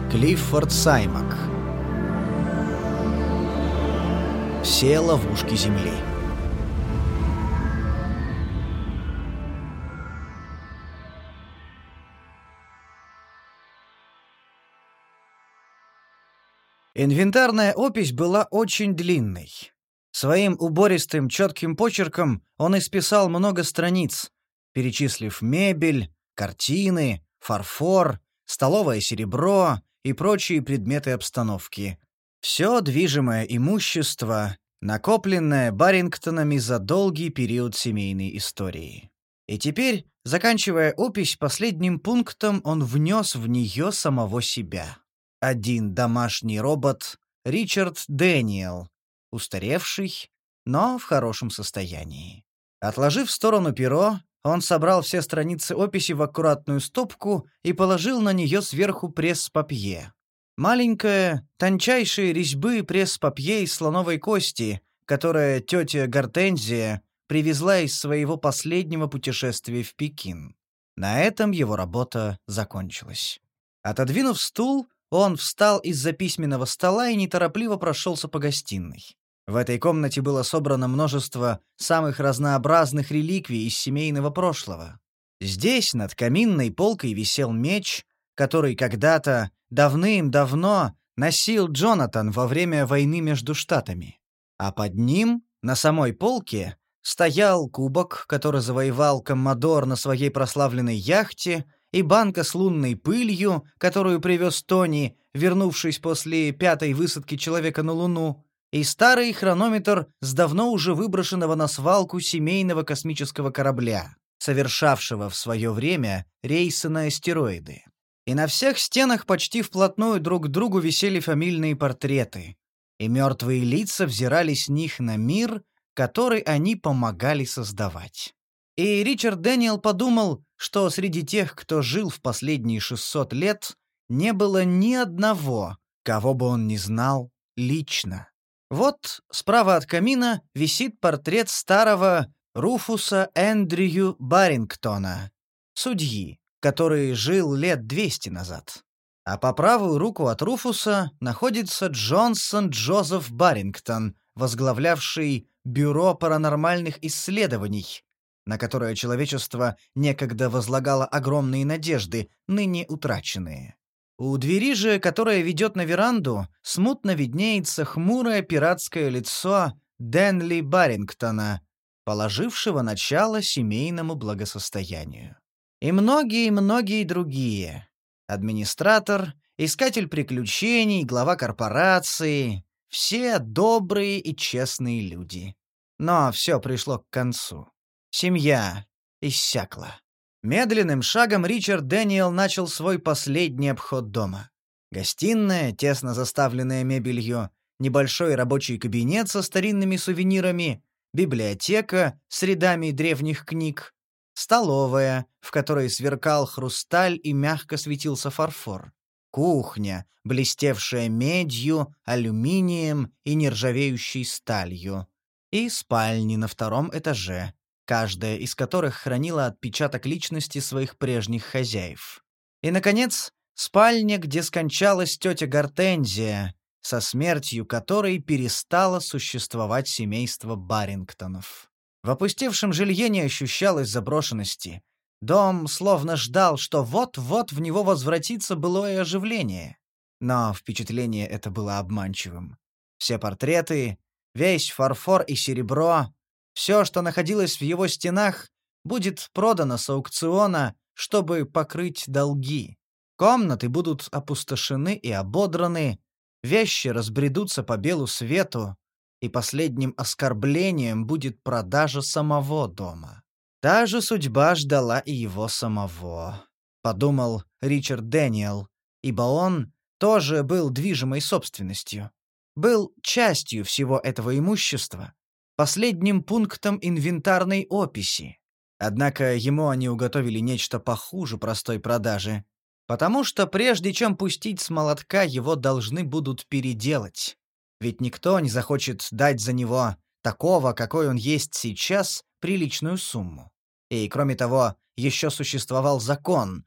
Клиффорд Саймак. Все ловушки Земли. Инвентарная опись была очень длинной. Своим убористым четким почерком он исписал много страниц, перечислив мебель, картины, фарфор, столовое серебро и прочие предметы обстановки. Все движимое имущество, накопленное Барингтонами за долгий период семейной истории. И теперь, заканчивая опись последним пунктом, он внес в нее самого себя. Один домашний робот Ричард Дэниел, устаревший, но в хорошем состоянии. Отложив в сторону перо, он собрал все страницы описи в аккуратную стопку и положил на нее сверху пресс-папье. Маленькая, тончайшей резьбы пресс-папье из слоновой кости, которое тетя Гортензия привезла из своего последнего путешествия в Пекин. На этом его работа закончилась. Отодвинув стул, он встал из-за письменного стола и неторопливо прошелся по гостиной. В этой комнате было собрано множество самых разнообразных реликвий из семейного прошлого. Здесь над каминной полкой висел меч, который когда-то, давным-давно, носил Джонатан во время войны между штатами. А под ним, на самой полке, стоял кубок, который завоевал коммодор на своей прославленной яхте, и банка с лунной пылью, которую привез Тони, вернувшись после 5-й высадки человека на Луну, и старый хронометр с давно уже выброшенного на свалку семейного космического корабля, совершавшего в свое время рейсы на астероиды. И на всех стенах почти вплотную друг к другу висели фамильные портреты, и мертвые лица взирали с них на мир, который они помогали создавать. И Ричард Дэниел подумал, что среди тех, кто жил в последние 600 лет, не было ни одного, кого бы он не знал лично. Вот справа от камина висит портрет старого Руфуса Эндрю Барингтона, судьи, который жил лет 200 назад. А по правую руку от Руфуса находится Джонсон Джозеф Барингтон, возглавлявший Бюро паранормальных исследований, на которое человечество некогда возлагало огромные надежды, ныне утраченные. У двери же, которая ведет на веранду, смутно виднеется хмурое пиратское лицо Денли Барингтона, положившего начало семейному благосостоянию. И многие другие. Администратор, искатель приключений, глава корпорации — все добрые и честные люди. Но все пришло к концу. Семья иссякла. Медленным шагом Ричард Дэниел начал свой последний обход дома. Гостиная, тесно заставленная мебелью, небольшой рабочий кабинет со старинными сувенирами, библиотека с рядами древних книг, столовая, в которой сверкал хрусталь и мягко светился фарфор, кухня, блестевшая медью, алюминием и нержавеющей сталью, и спальни на 2-м этаже, каждая из которых хранила отпечаток личности своих прежних хозяев. И, наконец, спальня, где скончалась тетя Гортензия, со смертью которой перестало существовать семейство Барингтонов. В опустевшем жилье не ощущалось заброшенности. Дом словно ждал, что вот-вот в него возвратится былое оживление. Но впечатление это было обманчивым. Все портреты, весь фарфор и серебро, все, что находилось в его стенах, будет продано с аукциона, чтобы покрыть долги. Комнаты будут опустошены и ободраны, вещи разбредутся по белу свету, и последним оскорблением будет продажа самого дома. Та же судьба ждала и его самого, подумал Ричард Дэниел, ибо он тоже был движимой собственностью, был частью всего этого имущества, последним пунктом инвентарной описи. Однако ему они уготовили нечто похуже простой продажи, потому что прежде чем пустить с молотка, его должны будут переделать. Ведь никто не захочет дать за него такого, какой он есть сейчас, приличную сумму. И, кроме того, еще существовал закон,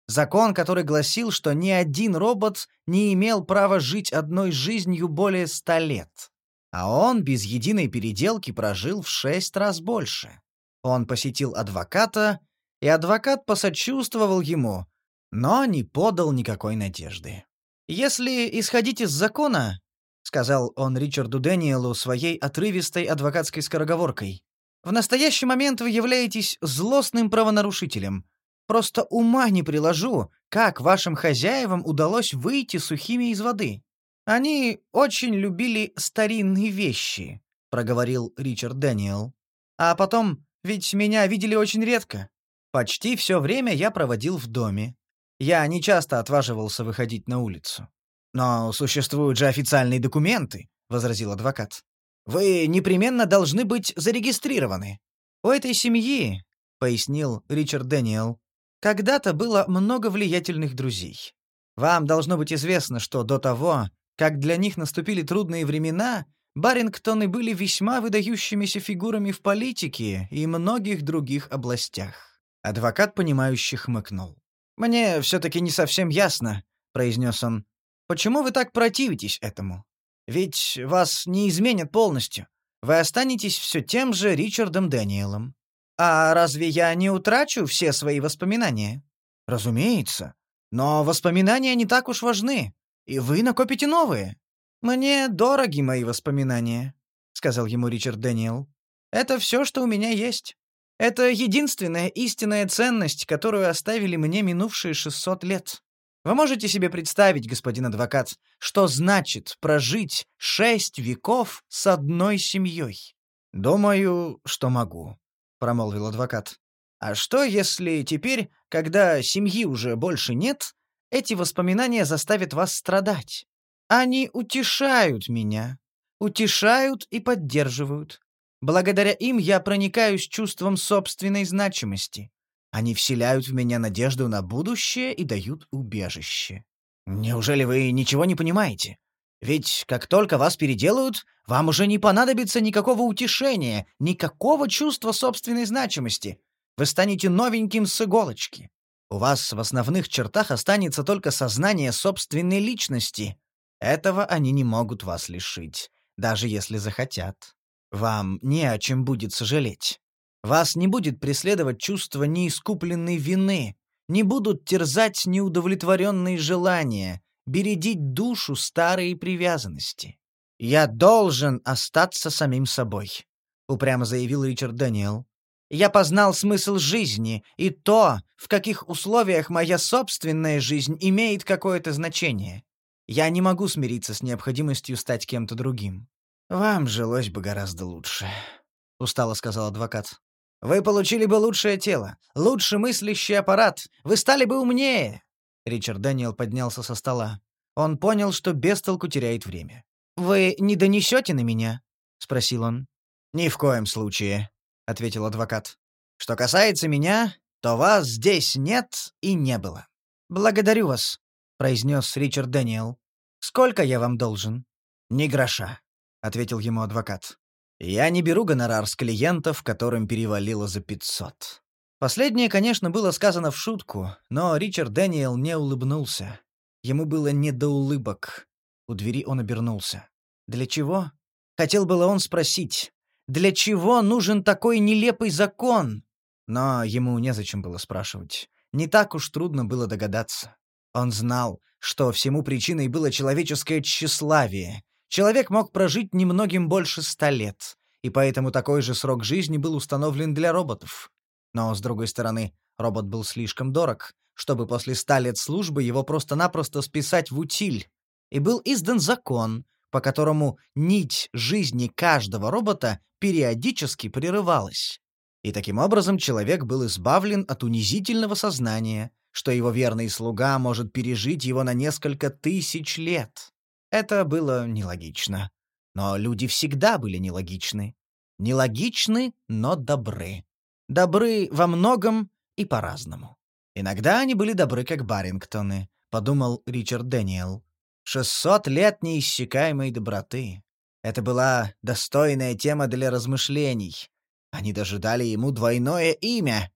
Закон, который гласил, что ни один робот не имел права жить одной жизнью более 100 лет. А он без единой переделки прожил в 6 раз больше. Он посетил адвоката, и адвокат посочувствовал ему, но не подал никакой надежды. «Если исходить из закона, — сказал он Ричарду Дэниелу своей отрывистой адвокатской скороговоркой, — в настоящий момент вы являетесь злостным правонарушителем. Просто ума не приложу, как вашим хозяевам удалось выйти сухими из воды. Они очень любили старинные вещи, — проговорил Ричард Дэниел. А потом, ведь меня видели очень редко. Почти все время я проводил в доме. Я не часто отваживался выходить на улицу. «Но существуют же официальные документы», — возразил адвокат. «Вы непременно должны быть зарегистрированы». «У этой семьи, — пояснил Ричард Дэниел, — когда-то было много влиятельных друзей. Вам должно быть известно, что до того, как для них наступили трудные времена, Барингтоны были весьма выдающимися фигурами в политике и многих других областях». Адвокат, понимающе хмыкнул. «Мне все-таки не совсем ясно, — произнес он, — почему вы так противитесь этому? Ведь вас не изменят полностью. Вы останетесь все тем же Ричардом Дэниелом. А разве я не утрачу все свои воспоминания? Разумеется. Но воспоминания не так уж важны, и вы накопите новые. Мне дороги мои воспоминания, — сказал ему Ричард Дэниел. Это все, что у меня есть. Это единственная истинная ценность, которую оставили мне минувшие 600 лет. Вы можете себе представить, господин адвокат, что значит прожить 6 веков с одной семьей? «Думаю, что могу», — промолвил адвокат. «А что, если теперь, когда семьи уже больше нет, эти воспоминания заставят вас страдать? Они утешают меня, утешают и поддерживают. Благодаря им я проникаюсь чувством собственной значимости. Они вселяют в меня надежду на будущее и дают убежище. Неужели вы ничего не понимаете? Ведь как только вас переделают, вам уже не понадобится никакого утешения, никакого чувства собственной значимости. Вы станете новеньким с иголочки. У вас в основных чертах останется только сознание собственной личности. Этого они не могут вас лишить, даже если захотят. Вам не о чем будет сожалеть. Вас не будет преследовать чувство неискупленной вины, не будут терзать неудовлетворенные желания, бередить душу старые привязанности. «Я должен остаться самим собой», — упрямо заявил Ричард Дэниел. «Я познал смысл жизни и то, в каких условиях моя собственная жизнь имеет какое-то значение. Я не могу смириться с необходимостью стать кем-то другим». «Вам жилось бы гораздо лучше», — устало сказал адвокат. «Вы получили бы лучшее тело, лучше мыслящий аппарат, вы стали бы умнее». Ричард Дэниел поднялся со стола. Он понял, что без толку теряет время. «Вы не донесете на меня?» — спросил он. «Ни в коем случае», — ответил адвокат. «Что касается меня, то вас здесь нет и не было». «Благодарю вас», — произнес Ричард Дэниел. «Сколько я вам должен?» «Ни гроша», — ответил ему адвокат. «Я не беру гонорар с клиентов, которым перевалило за 500». Последнее, конечно, было сказано в шутку, но Ричард Дэниел не улыбнулся. Ему было не до улыбок. У двери он обернулся. «Для чего?» Хотел было он спросить. «Для чего нужен такой нелепый закон?» Но ему незачем было спрашивать. Не так уж трудно было догадаться. Он знал, что всему причиной было человеческое тщеславие. Человек мог прожить немногим больше 100 лет, и поэтому такой же срок жизни был установлен для роботов. Но, с другой стороны, робот был слишком дорог, чтобы после 100 лет службы его просто-напросто списать в утиль. И был издан закон, по которому нить жизни каждого робота периодически прерывалась. И таким образом человек был избавлен от унизительного сознания, что его верный слуга может пережить его на несколько тысяч лет. Это было нелогично. Но люди всегда были нелогичны. Нелогичны, но добры. Добры во многом и по-разному. Иногда они были добры, как Барингтоны, подумал Ричард Дэниел. 600 лет неиссякаемой доброты. Это была достойная тема для размышлений. Они даже дали ему двойное имя.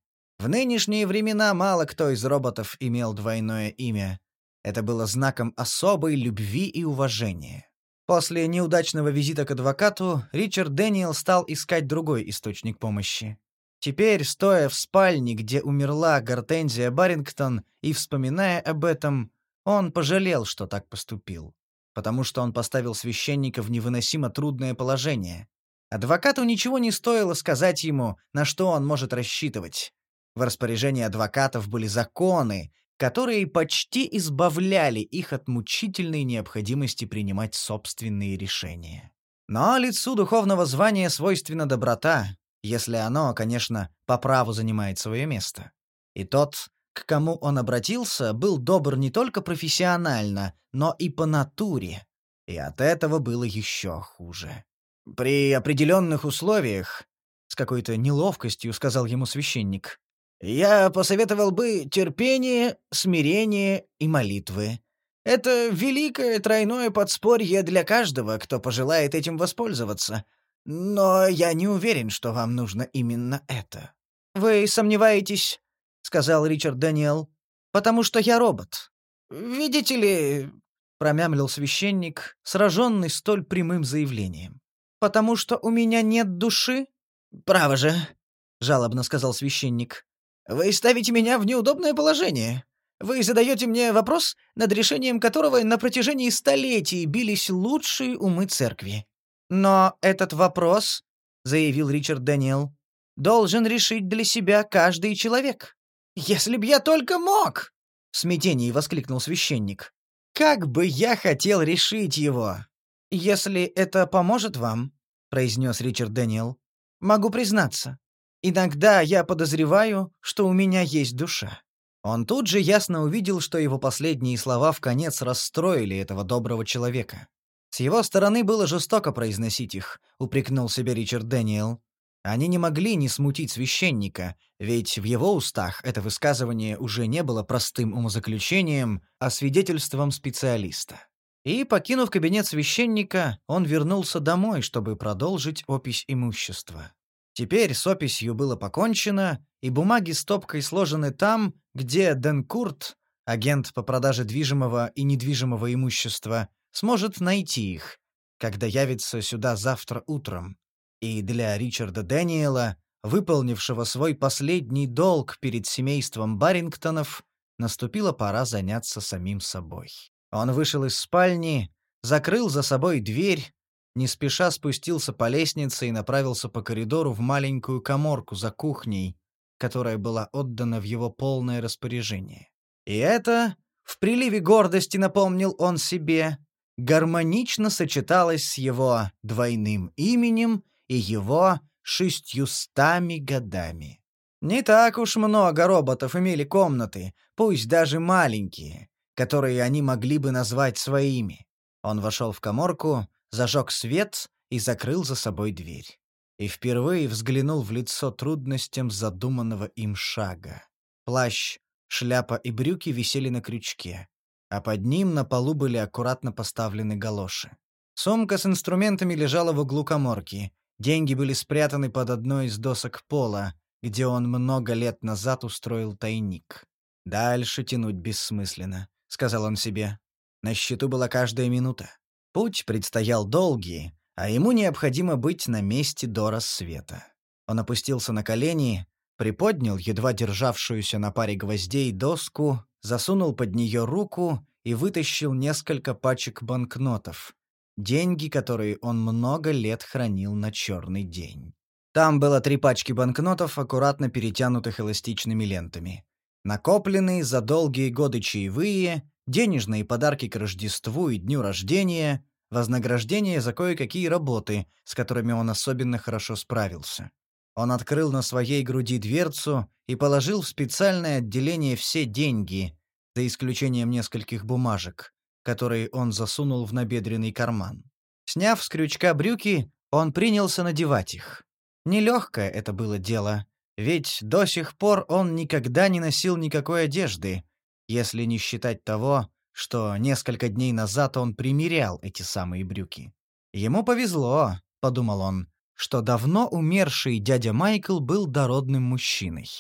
В нынешние времена мало кто из роботов имел двойное имя. Это было знаком особой любви и уважения. После неудачного визита к адвокату, Ричард Дэниел стал искать другой источник помощи. Теперь, стоя в спальне, где умерла Гортензия Барингтон, и вспоминая об этом, он пожалел, что так поступил. Потому что он поставил священника в невыносимо трудное положение. Адвокату ничего не стоило сказать ему, на что он может рассчитывать. В распоряжении адвокатов были законы, которые почти избавляли их от мучительной необходимости принимать собственные решения. Но лицу духовного звания свойственна доброта, если оно, конечно, по праву занимает свое место. И тот, к кому он обратился, был добр не только профессионально, но и по натуре. И от этого было еще хуже. «При определенных условиях», — с какой-то неловкостью сказал ему священник, «я посоветовал бы терпение, смирение и молитвы. Это великое тройное подспорье для каждого, кто пожелает этим воспользоваться. Но я не уверен, что вам нужно именно это». «Вы сомневаетесь», — сказал Ричард Дэниел, «потому что я робот. Видите ли...» — промямлил священник, сраженный столь прямым заявлением. «Потому что у меня нет души?» «Право же», — жалобно сказал священник. «Вы ставите меня в неудобное положение. Вы задаете мне вопрос, над решением которого на протяжении столетий бились лучшие умы церкви. Но этот вопрос, — заявил Ричард Дэниел, — должен решить для себя каждый человек. Если б я только мог! — в смятении воскликнул священник. Как бы я хотел решить его! Если это поможет вам, — произнес Ричард Дэниел, — могу признаться. Иногда я подозреваю, что у меня есть душа. Он тут же ясно увидел, что его последние слова вконец расстроили этого доброго человека. С его стороны было жестоко произносить их, упрекнул себя Ричард Дэниел. Они не могли не смутить священника, ведь в его устах это высказывание уже не было простым умозаключением, а свидетельством специалиста. И, покинув кабинет священника, он вернулся домой, чтобы продолжить опись имущества. Теперь с описью было покончено, и бумаги стопкой сложены там, где Денкурт, агент по продаже движимого и недвижимого имущества, сможет найти их, когда явится сюда завтра утром. И для Ричарда Дэниела, выполнившего свой последний долг перед семейством Барингтонов, наступила пора заняться самим собой. Он вышел из спальни, закрыл за собой дверь, не спеша спустился по лестнице и направился по коридору в маленькую каморку за кухней, которая была отдана в его полное распоряжение. И это, в приливе гордости напомнил он себе, гармонично сочеталось с его двойным именем и его 600 годами. Не так уж много роботов имели комнаты, пусть даже маленькие, которые они могли бы назвать своими. Он вошел в каморку, зажег свет и закрыл за собой дверь. И впервые взглянул в лицо трудностям задуманного им шага. Плащ, шляпа и брюки висели на крючке, а под ним на полу были аккуратно поставлены галоши. Сумка с инструментами лежала в углу каморки. Деньги были спрятаны под одной из досок пола, где он много лет назад устроил тайник. «Дальше тянуть бессмысленно», — сказал он себе. На счету была каждая минута. Путь предстоял долгий, а ему необходимо быть на месте до рассвета. Он опустился на колени, приподнял едва державшуюся на паре гвоздей доску, засунул под нее руку и вытащил несколько пачек банкнотов, деньги, которые он много лет хранил на черный день. Там было 3 пачки банкнотов, аккуратно перетянутых эластичными лентами. Накопленные за долгие годы чаевые, денежные подарки к Рождеству и дню рождения, вознаграждение за кое-какие работы, с которыми он особенно хорошо справился. Он открыл на своей груди дверцу и положил в специальное отделение все деньги, за исключением нескольких бумажек, которые он засунул в набедренный карман. Сняв с крючка брюки, он принялся надевать их. Нелегкое это было дело, ведь до сих пор он никогда не носил никакой одежды, если не считать того, что несколько дней назад он примерял эти самые брюки. «Ему повезло», — подумал он, — что давно умерший дядя Майкл был дородным мужчиной.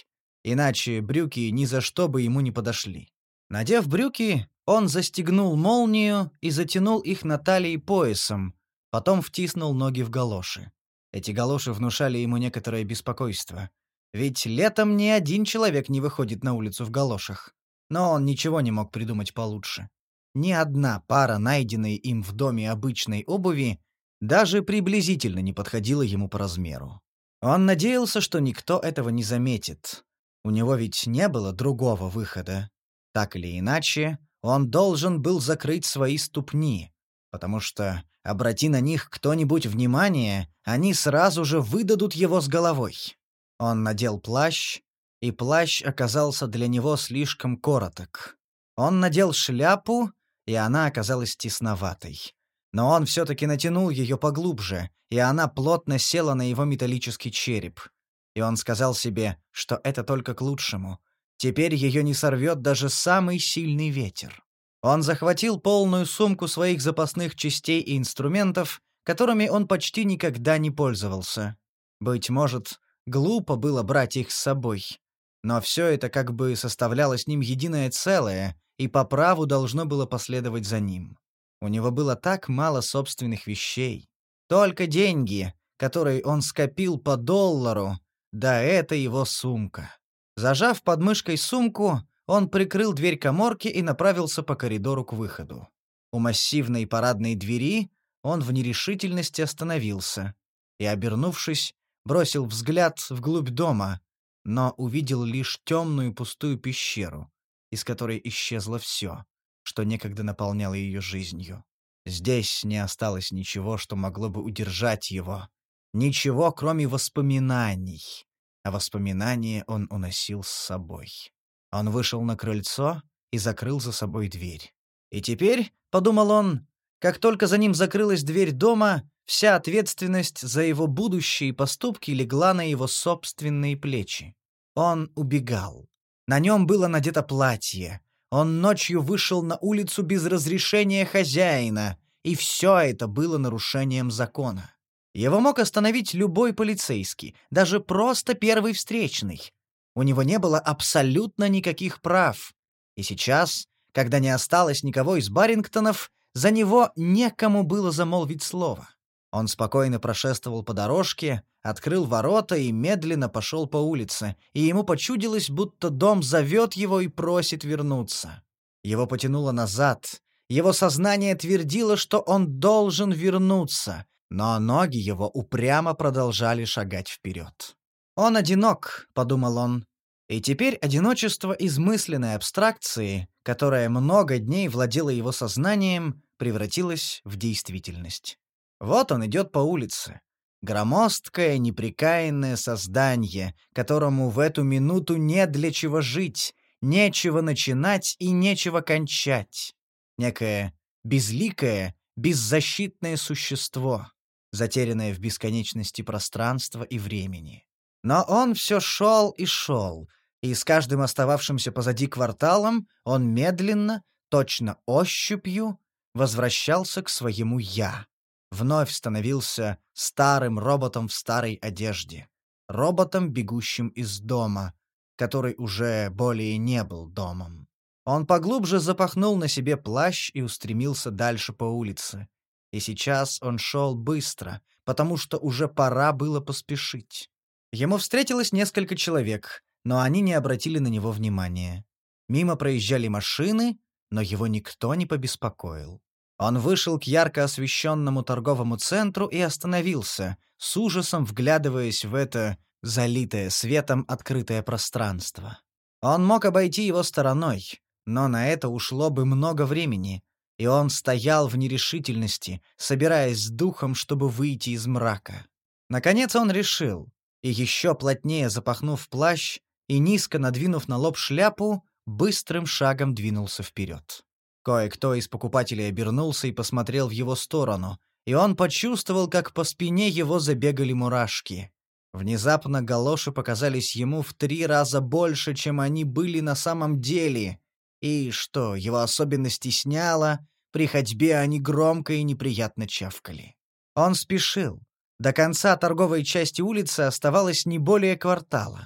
Иначе брюки ни за что бы ему не подошли. Надев брюки, он застегнул молнию и затянул их на талии поясом, потом втиснул ноги в галоши. Эти галоши внушали ему некоторое беспокойство. Ведь летом ни один человек не выходит на улицу в галошах. Но он ничего не мог придумать получше. Ни одна пара, найденной им в доме обычной обуви, даже приблизительно не подходила ему по размеру. Он надеялся, что никто этого не заметит. У него ведь не было другого выхода. Так или иначе, он должен был закрыть свои ступни, потому что, обрати на них кто-нибудь внимание, они сразу же выдадут его с головой. Он надел плащ, и плащ оказался для него слишком короток. Он надел шляпу, и она оказалась тесноватой. Но он все-таки натянул ее поглубже, и она плотно села на его металлический череп. И он сказал себе, что это только к лучшему. Теперь ее не сорвет даже самый сильный ветер. Он захватил полную сумку своих запасных частей и инструментов, которыми он почти никогда не пользовался. Быть может, глупо было брать их с собой. Но все это как бы составляло с ним единое целое, и по праву должно было последовать за ним. У него было так мало собственных вещей. Только деньги, которые он скопил по $1, да это его сумка. Зажав под мышкой сумку, он прикрыл дверь каморки и направился по коридору к выходу. У массивной парадной двери он в нерешительности остановился и, обернувшись, бросил взгляд вглубь дома, но увидел лишь темную пустую пещеру, из которой исчезло все, что некогда наполняло ее жизнью. Здесь не осталось ничего, что могло бы удержать его. Ничего, кроме воспоминаний. А воспоминания он уносил с собой. Он вышел на крыльцо и закрыл за собой дверь. И теперь, — подумал он, — как только за ним закрылась дверь дома, вся ответственность за его будущие поступки легла на его собственные плечи. Он убегал. На нем было надето платье. Он ночью вышел на улицу без разрешения хозяина, и все это было нарушением закона. Его мог остановить любой полицейский, даже просто первый встречный. У него не было абсолютно никаких прав. И сейчас, когда не осталось никого из Барингтонов, за него некому было замолвить слово. Он спокойно прошествовал по дорожке, открыл ворота и медленно пошел по улице, и ему почудилось, будто дом зовет его и просит вернуться. Его потянуло назад. Его сознание твердило, что он должен вернуться, но ноги его упрямо продолжали шагать вперед. «Он одинок», — подумал он. И теперь одиночество измысленной абстракции, которая много дней владела его сознанием, превратилось в действительность. Вот он идет по улице. Громоздкое, непрекаянное создание, которому в эту минуту не для чего жить, нечего начинать и нечего кончать. Некое безликое, беззащитное существо, затерянное в бесконечности пространства и времени. Но он все шел и шел, и с каждым остававшимся позади кварталом он медленно, точно ощупью, возвращался к своему «я». Вновь становился старым роботом в старой одежде, роботом, бегущим из дома, который уже более не был домом. Он поглубже запахнул на себе плащ и устремился дальше по улице. И сейчас он шел быстро, потому что уже пора было поспешить. Ему встретилось несколько человек, но они не обратили на него внимания. Мимо проезжали машины, но его никто не побеспокоил. Он вышел к ярко освещенному торговому центру и остановился, с ужасом вглядываясь в это залитое светом открытое пространство. Он мог обойти его стороной, но на это ушло бы много времени, и он стоял в нерешительности, собираясь с духом, чтобы выйти из мрака. Наконец он решил, и еще плотнее запахнув плащ и низко надвинув на лоб шляпу, быстрым шагом двинулся вперед. Кое-кто из покупателей обернулся и посмотрел в его сторону, и он почувствовал, как по спине его забегали мурашки. Внезапно галоши показались ему в 3 раза больше, чем они были на самом деле, и, что его особенно стесняло, при ходьбе они громко и неприятно чавкали. Он спешил. До конца торговой части улицы оставалось не более квартала.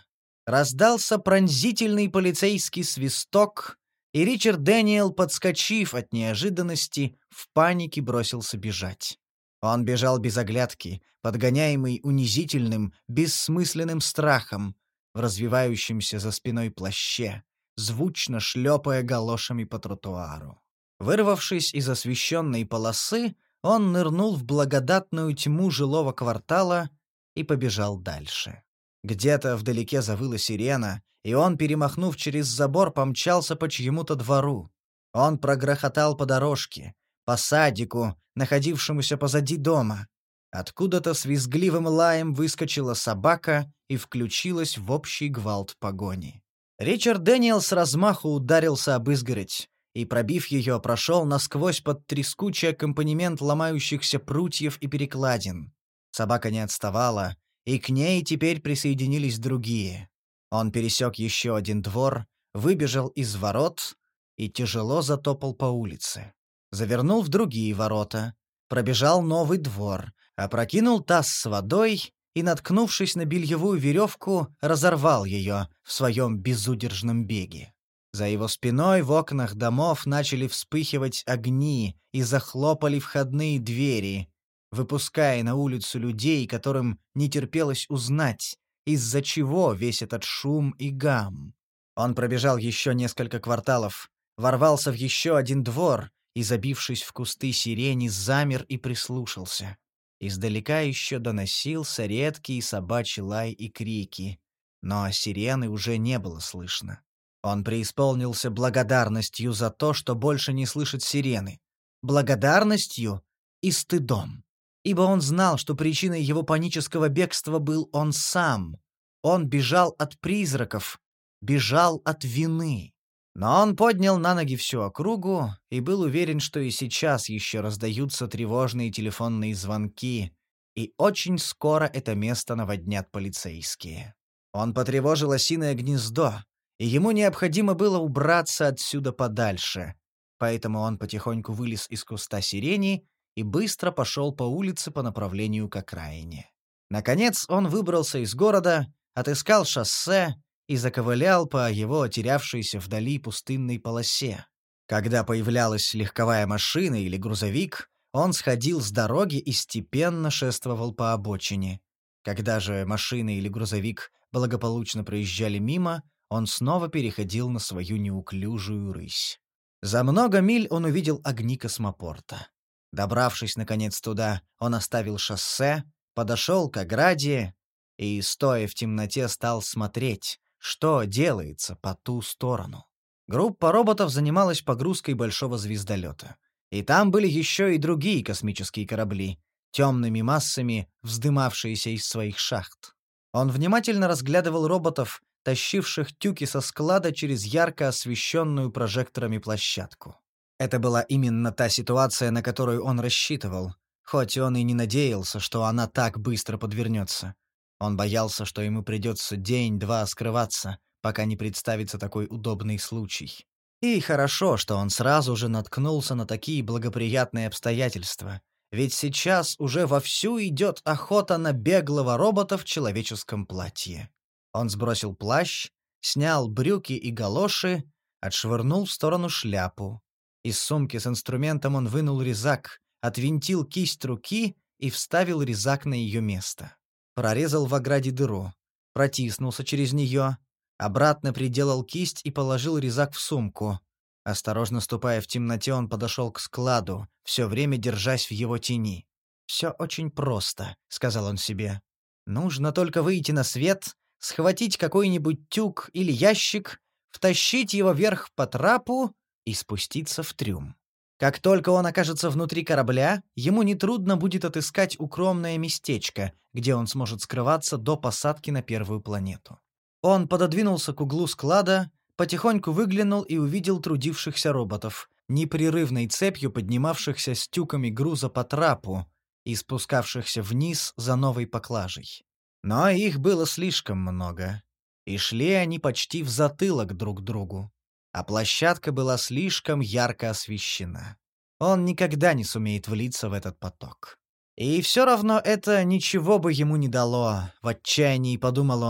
Раздался пронзительный полицейский свисток, и Ричард Дэниел, подскочив от неожиданности, в панике бросился бежать. Он бежал без оглядки, подгоняемый унизительным, бессмысленным страхом, в развивающемся за спиной плаще, звучно шлепая галошами по тротуару. Вырвавшись из освещенной полосы, он нырнул в благодатную тьму жилого квартала и побежал дальше. Где-то вдалеке завыла сирена, и он, перемахнув через забор, помчался по чьему-то двору. Он прогрохотал по дорожке, по садику, находившемуся позади дома. Откуда-то с визгливым лаем выскочила собака и включилась в общий гвалт погони. Ричард Дэниел с размаху ударился об изгородь и, пробив ее, прошел насквозь под трескучий аккомпанемент ломающихся прутьев и перекладин. Собака не отставала, и к ней теперь присоединились другие. Он пересек еще один двор, выбежал из ворот и тяжело затопал по улице. Завернул в другие ворота, пробежал новый двор, опрокинул таз с водой и, наткнувшись на бельевую веревку, разорвал ее в своем безудержном беге. За его спиной в окнах домов начали вспыхивать огни и захлопали входные двери, выпуская на улицу людей, которым не терпелось узнать, из-за чего весь этот шум и гам. Он пробежал еще несколько кварталов, ворвался в еще один двор и, забившись в кусты сирени, замер и прислушался. Издалека еще доносился редкий собачий лай и крики, но сирены уже не было слышно. Он преисполнился благодарностью за то, что больше не слышит сирены. Благодарностью и стыдом. Ибо он знал, что причиной его панического бегства был он сам. Он бежал от призраков, бежал от вины. Но он поднял на ноги всю округу и был уверен, что и сейчас еще раздаются тревожные телефонные звонки, и очень скоро это место наводнят полицейские. Он потревожил осиное гнездо, и ему необходимо было убраться отсюда подальше. Поэтому он потихоньку вылез из куста сирени и быстро пошел по улице по направлению к окраине. Наконец он выбрался из города, отыскал шоссе и заковылял по его терявшейся вдали пустынной полосе. Когда появлялась легковая машина или грузовик, он сходил с дороги и степенно шествовал по обочине. Когда же машина или грузовик благополучно проезжали мимо, он снова переходил на свою неуклюжую рысь. За много миль он увидел огни космопорта. Добравшись, наконец, туда, он оставил шоссе, подошел к ограде и, стоя в темноте, стал смотреть, что делается по ту сторону. Группа роботов занималась погрузкой большого звездолета. И там были еще и другие космические корабли, темными массами, вздымавшиеся из своих шахт. Он внимательно разглядывал роботов, тащивших тюки со склада через ярко освещенную прожекторами площадку. Это была именно та ситуация, на которую он рассчитывал, хоть он и не надеялся, что она так быстро подвернется. Он боялся, что ему придется день-два скрываться, пока не представится такой удобный случай. И хорошо, что он сразу же наткнулся на такие благоприятные обстоятельства, ведь сейчас уже вовсю идет охота на беглого робота в человеческом платье. Он сбросил плащ, снял брюки и галоши, отшвырнул в сторону шляпу. Из сумки с инструментом он вынул резак, отвинтил кисть руки и вставил резак на ее место. Прорезал в ограде дыру, протиснулся через нее, обратно приделал кисть и положил резак в сумку. Осторожно ступая в темноте, он подошел к складу, все время держась в его тени. «Все очень просто», — сказал он себе. «Нужно только выйти на свет, схватить какой-нибудь тюк или ящик, втащить его вверх по трапу и спуститься в трюм. Как только он окажется внутри корабля, ему нетрудно будет отыскать укромное местечко, где он сможет скрываться до посадки на первую планету». Он пододвинулся к углу склада, потихоньку выглянул и увидел трудившихся роботов, непрерывной цепью поднимавшихся с тюками груза по трапу и спускавшихся вниз за новой поклажей. Но их было слишком много, и шли они почти в затылок друг другу, а площадка была слишком ярко освещена. Он никогда не сумеет влиться в этот поток. И все равно это ничего бы ему не дало, в отчаянии подумал он.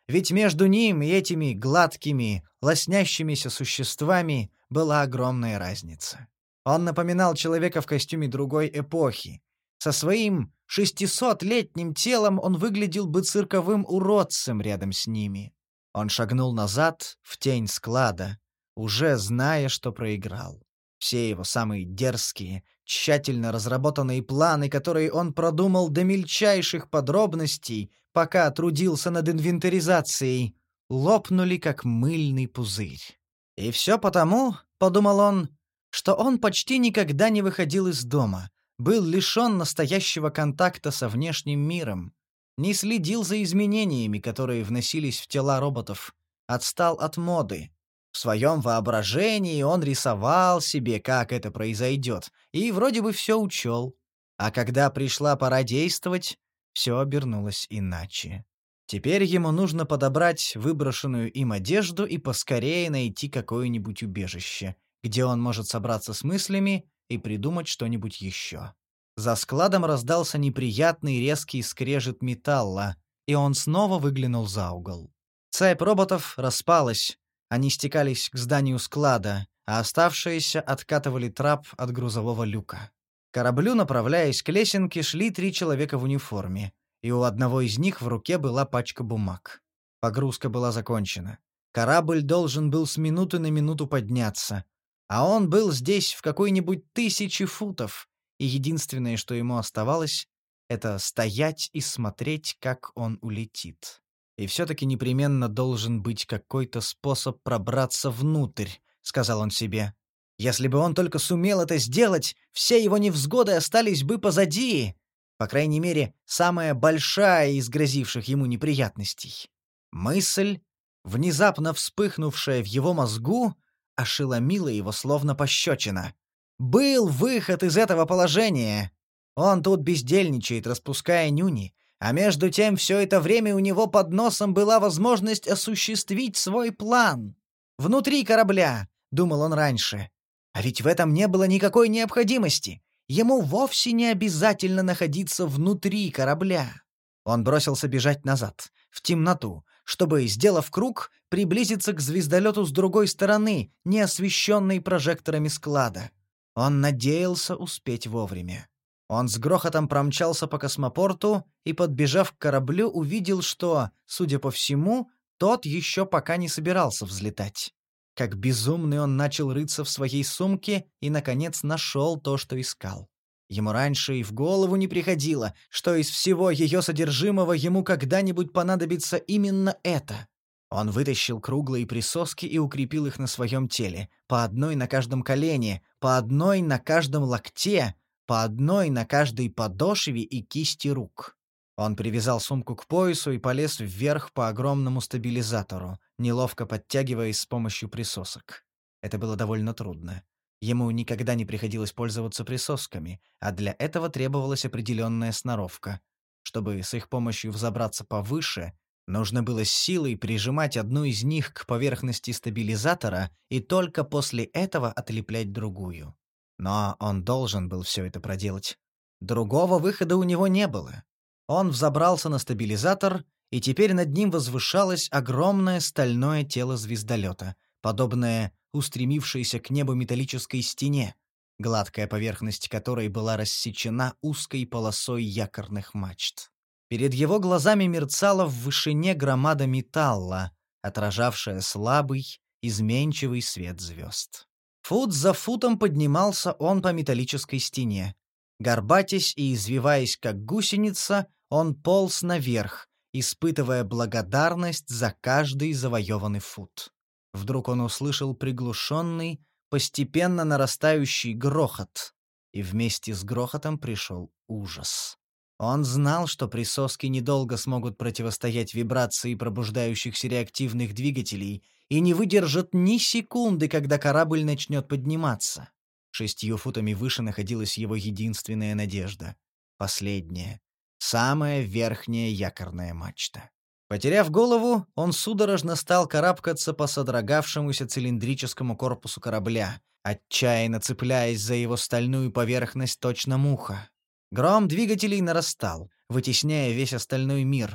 Ведь между ним и этими гладкими, лоснящимися существами была огромная разница. Он напоминал человека в костюме другой эпохи. Со своим 600-летним телом он выглядел бы цирковым уродцем рядом с ними. Он шагнул назад, в тень склада, уже зная, что проиграл. Все его самые дерзкие, тщательно разработанные планы, которые он продумал до мельчайших подробностей, пока трудился над инвентаризацией, лопнули, как мыльный пузырь. И все потому, — подумал он, — что он почти никогда не выходил из дома, был лишен настоящего контакта со внешним миром, не следил за изменениями, которые вносились в тела роботов, отстал от моды. В своем воображении он рисовал себе, как это произойдет, и вроде бы все учел. А когда пришла пора действовать, все обернулось иначе. Теперь ему нужно подобрать выброшенную им одежду и поскорее найти какое-нибудь убежище, где он может собраться с мыслями и придумать что-нибудь еще. За складом раздался неприятный резкий скрежет металла, и он снова выглянул за угол. Цепь роботов распалась, они стекались к зданию склада, а оставшиеся откатывали трап от грузового люка. К кораблю, направляясь к лесенке, шли 3 человека в униформе, и у одного из них в руке была пачка бумаг. Погрузка была закончена. Корабль должен был с минуты на минуту подняться, а он был здесь в какой-нибудь 1000 футов, и единственное, что ему оставалось, это стоять и смотреть, как он улетит. «И все-таки непременно должен быть какой-то способ пробраться внутрь», — сказал он себе. «Если бы он только сумел это сделать, все его невзгоды остались бы позади. По крайней мере, самая большая из грозивших ему неприятностей». Мысль, внезапно вспыхнувшая в его мозгу, ошеломила его словно пощечина. Был выход из этого положения. Он тут бездельничает, распуская нюни, а между тем все это время у него под носом была возможность осуществить свой план. Внутри корабля, думал он раньше. А ведь в этом не было никакой необходимости. Ему вовсе не обязательно находиться внутри корабля. Он бросился бежать назад, в темноту, чтобы, сделав круг, приблизиться к звездолету с другой стороны, не освещенной прожекторами склада. Он надеялся успеть вовремя. Он с грохотом промчался по космопорту и, подбежав к кораблю, увидел, что, судя по всему, тот еще пока не собирался взлетать. Как безумный он начал рыться в своей сумке и, наконец, нашел то, что искал. Ему раньше и в голову не приходило, что из всего ее содержимого ему когда-нибудь понадобится именно это. Он вытащил круглые присоски и укрепил их на своем теле, по одной на каждом колене, по одной на каждом локте, по одной на каждой подошве и кисти рук. Он привязал сумку к поясу и полез вверх по огромному стабилизатору, неловко подтягиваясь с помощью присосок. Это было довольно трудно. Ему никогда не приходилось пользоваться присосками, а для этого требовалась определенная сноровка. Чтобы с их помощью взобраться повыше, нужно было с силой прижимать одну из них к поверхности стабилизатора и только после этого отлеплять другую. Но он должен был все это проделать. Другого выхода у него не было. Он взобрался на стабилизатор, и теперь над ним возвышалось огромное стальное тело звездолета, подобное устремившейся к небу металлической стене, гладкая поверхность которой была рассечена узкой полосой якорных мачт. Перед его глазами мерцала в вышине громада металла, отражавшая слабый, изменчивый свет звезд. Фут за футом поднимался он по металлической стене. Горбатясь и извиваясь, как гусеница, он полз наверх, испытывая благодарность за каждый завоеванный фут. Вдруг он услышал приглушенный, постепенно нарастающий грохот, и вместе с грохотом пришел ужас. Он знал, что присоски недолго смогут противостоять вибрации пробуждающихся реактивных двигателей и не выдержат ни секунды, когда корабль начнет подниматься. 6 футами выше находилась его единственная надежда. Последняя, самая верхняя якорная мачта. Потеряв голову, он судорожно стал карабкаться по содрогавшемуся цилиндрическому корпусу корабля, отчаянно цепляясь за его стальную поверхность точно муха. Гром двигателей нарастал, вытесняя весь остальной мир.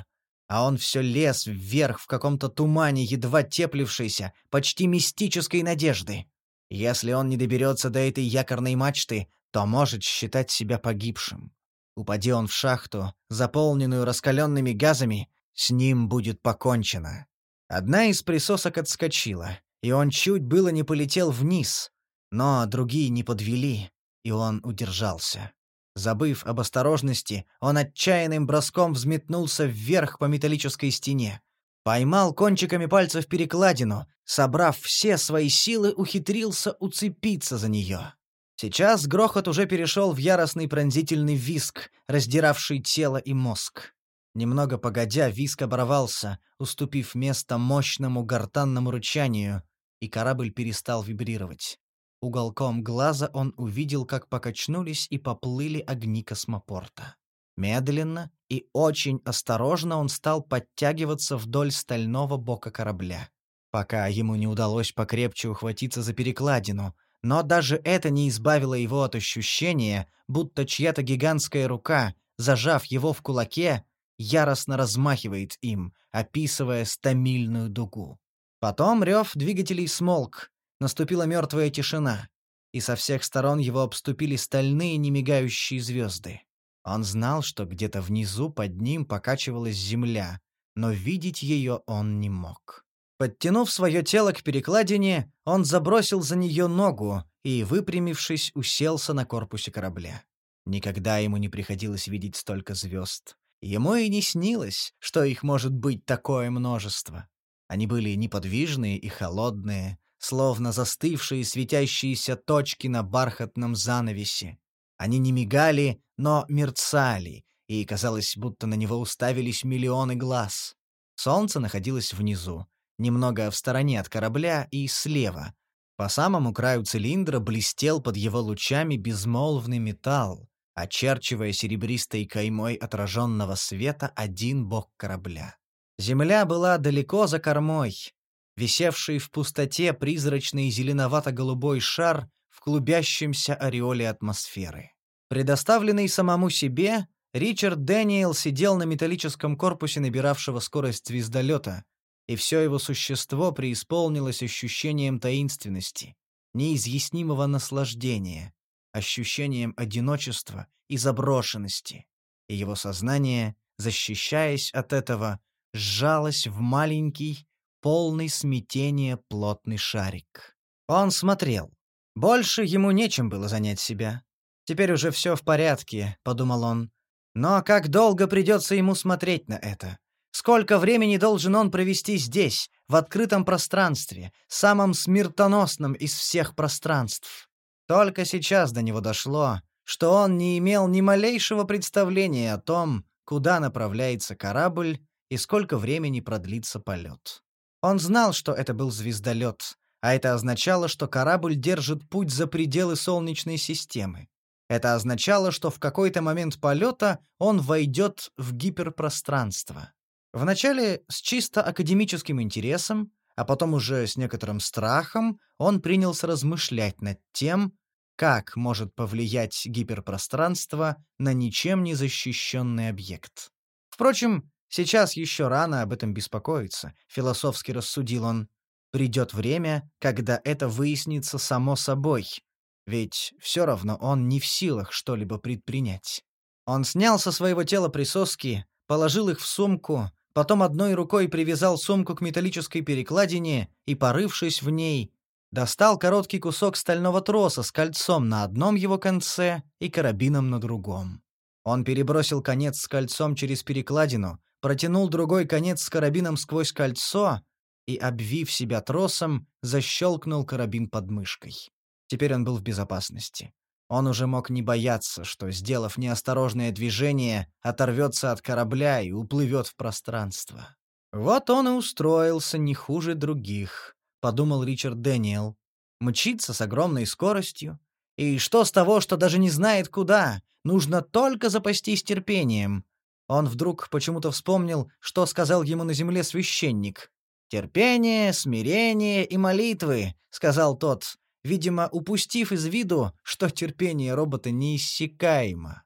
а он все лез вверх в каком-то тумане едва теплившейся, почти мистической надежды. Если он не доберется до этой якорной мачты, то может считать себя погибшим. Упади он в шахту, заполненную раскаленными газами, с ним будет покончено. Одна из присосок отскочила, и он чуть было не полетел вниз, но другие не подвели, и он удержался. Забыв об осторожности, он отчаянным броском взметнулся вверх по металлической стене. Поймал кончиками пальцев перекладину, собрав все свои силы, ухитрился уцепиться за нее. Сейчас грохот уже перешел в яростный пронзительный визг, раздиравший тело и мозг. Немного погодя, визг оборвался, уступив место мощному гортанному рычанию, и корабль перестал вибрировать. Уголком глаза он увидел, как покачнулись и поплыли огни космопорта. Медленно и очень осторожно он стал подтягиваться вдоль стального бока корабля, пока ему не удалось покрепче ухватиться за перекладину, но даже это не избавило его от ощущения, будто чья-то гигантская рука, зажав его в кулаке, яростно размахивает им, описывая стамильную дугу. Потом рев двигателей смолк, наступила мертвая тишина, и со всех сторон его обступили стальные немигающие звезды. Он знал, что где-то внизу под ним покачивалась земля, но видеть ее он не мог. Подтянув свое тело к перекладине, он забросил за нее ногу и, выпрямившись, уселся на корпусе корабля. Никогда ему не приходилось видеть столько звезд. Ему и не снилось, что их может быть такое множество. Они были неподвижные и холодные, словно застывшие светящиеся точки на бархатном занавесе. Они не мигали, но мерцали, и казалось, будто на него уставились миллионы глаз. Солнце находилось внизу, немного в стороне от корабля и слева. По самому краю цилиндра блестел под его лучами безмолвный металл, очерчивая серебристой каймой отраженного света один бок корабля. Земля была далеко за кормой. Висевший в пустоте призрачный зеленовато-голубой шар в клубящемся ореоле атмосферы. Предоставленный самому себе, Ричард Дэниел сидел на металлическом корпусе набиравшего скорость звездолета, и все его существо преисполнилось ощущением таинственности, неизъяснимого наслаждения, ощущением одиночества и заброшенности, и его сознание, защищаясь от этого, сжалось в маленький, полный смятения плотный шарик. Он смотрел. Больше ему нечем было занять себя. «Теперь уже все в порядке», — подумал он. «Но как долго придется ему смотреть на это? Сколько времени должен он провести здесь, в открытом пространстве, самом смертоносном из всех пространств?» Только сейчас до него дошло, что он не имел ни малейшего представления о том, куда направляется корабль и сколько времени продлится полет. Он знал, что это был звездолет, а это означало, что корабль держит путь за пределы Солнечной системы. Это означало, что в какой-то момент полета он войдет в гиперпространство. Вначале с чисто академическим интересом, а потом уже с некоторым страхом он принялся размышлять над тем, как может повлиять гиперпространство на ничем не защищенный объект. Впрочем, сейчас еще рано об этом беспокоиться, философски рассудил он. Придет время, когда это выяснится само собой, ведь все равно он не в силах что-либо предпринять. Он снял со своего тела присоски, положил их в сумку, потом одной рукой привязал сумку к металлической перекладине и, порывшись в ней, достал короткий кусок стального троса с кольцом на одном его конце и карабином на другом. Он перебросил конец с кольцом через перекладину, протянул другой конец с карабином сквозь кольцо и, обвив себя тросом, защелкнул карабин под мышкой. Теперь он был в безопасности. Он уже мог не бояться, что, сделав неосторожное движение, оторвется от корабля и уплывет в пространство. «Вот он и устроился не хуже других», — подумал Ричард Дэниел. «Мчится с огромной скоростью. И что с того, что даже не знает куда? Нужно только запастись терпением». Он вдруг почему-то вспомнил, что сказал ему на земле священник. «Терпение, смирение и молитвы», — сказал тот, видимо, упустив из виду, что терпение робота неиссякаемо.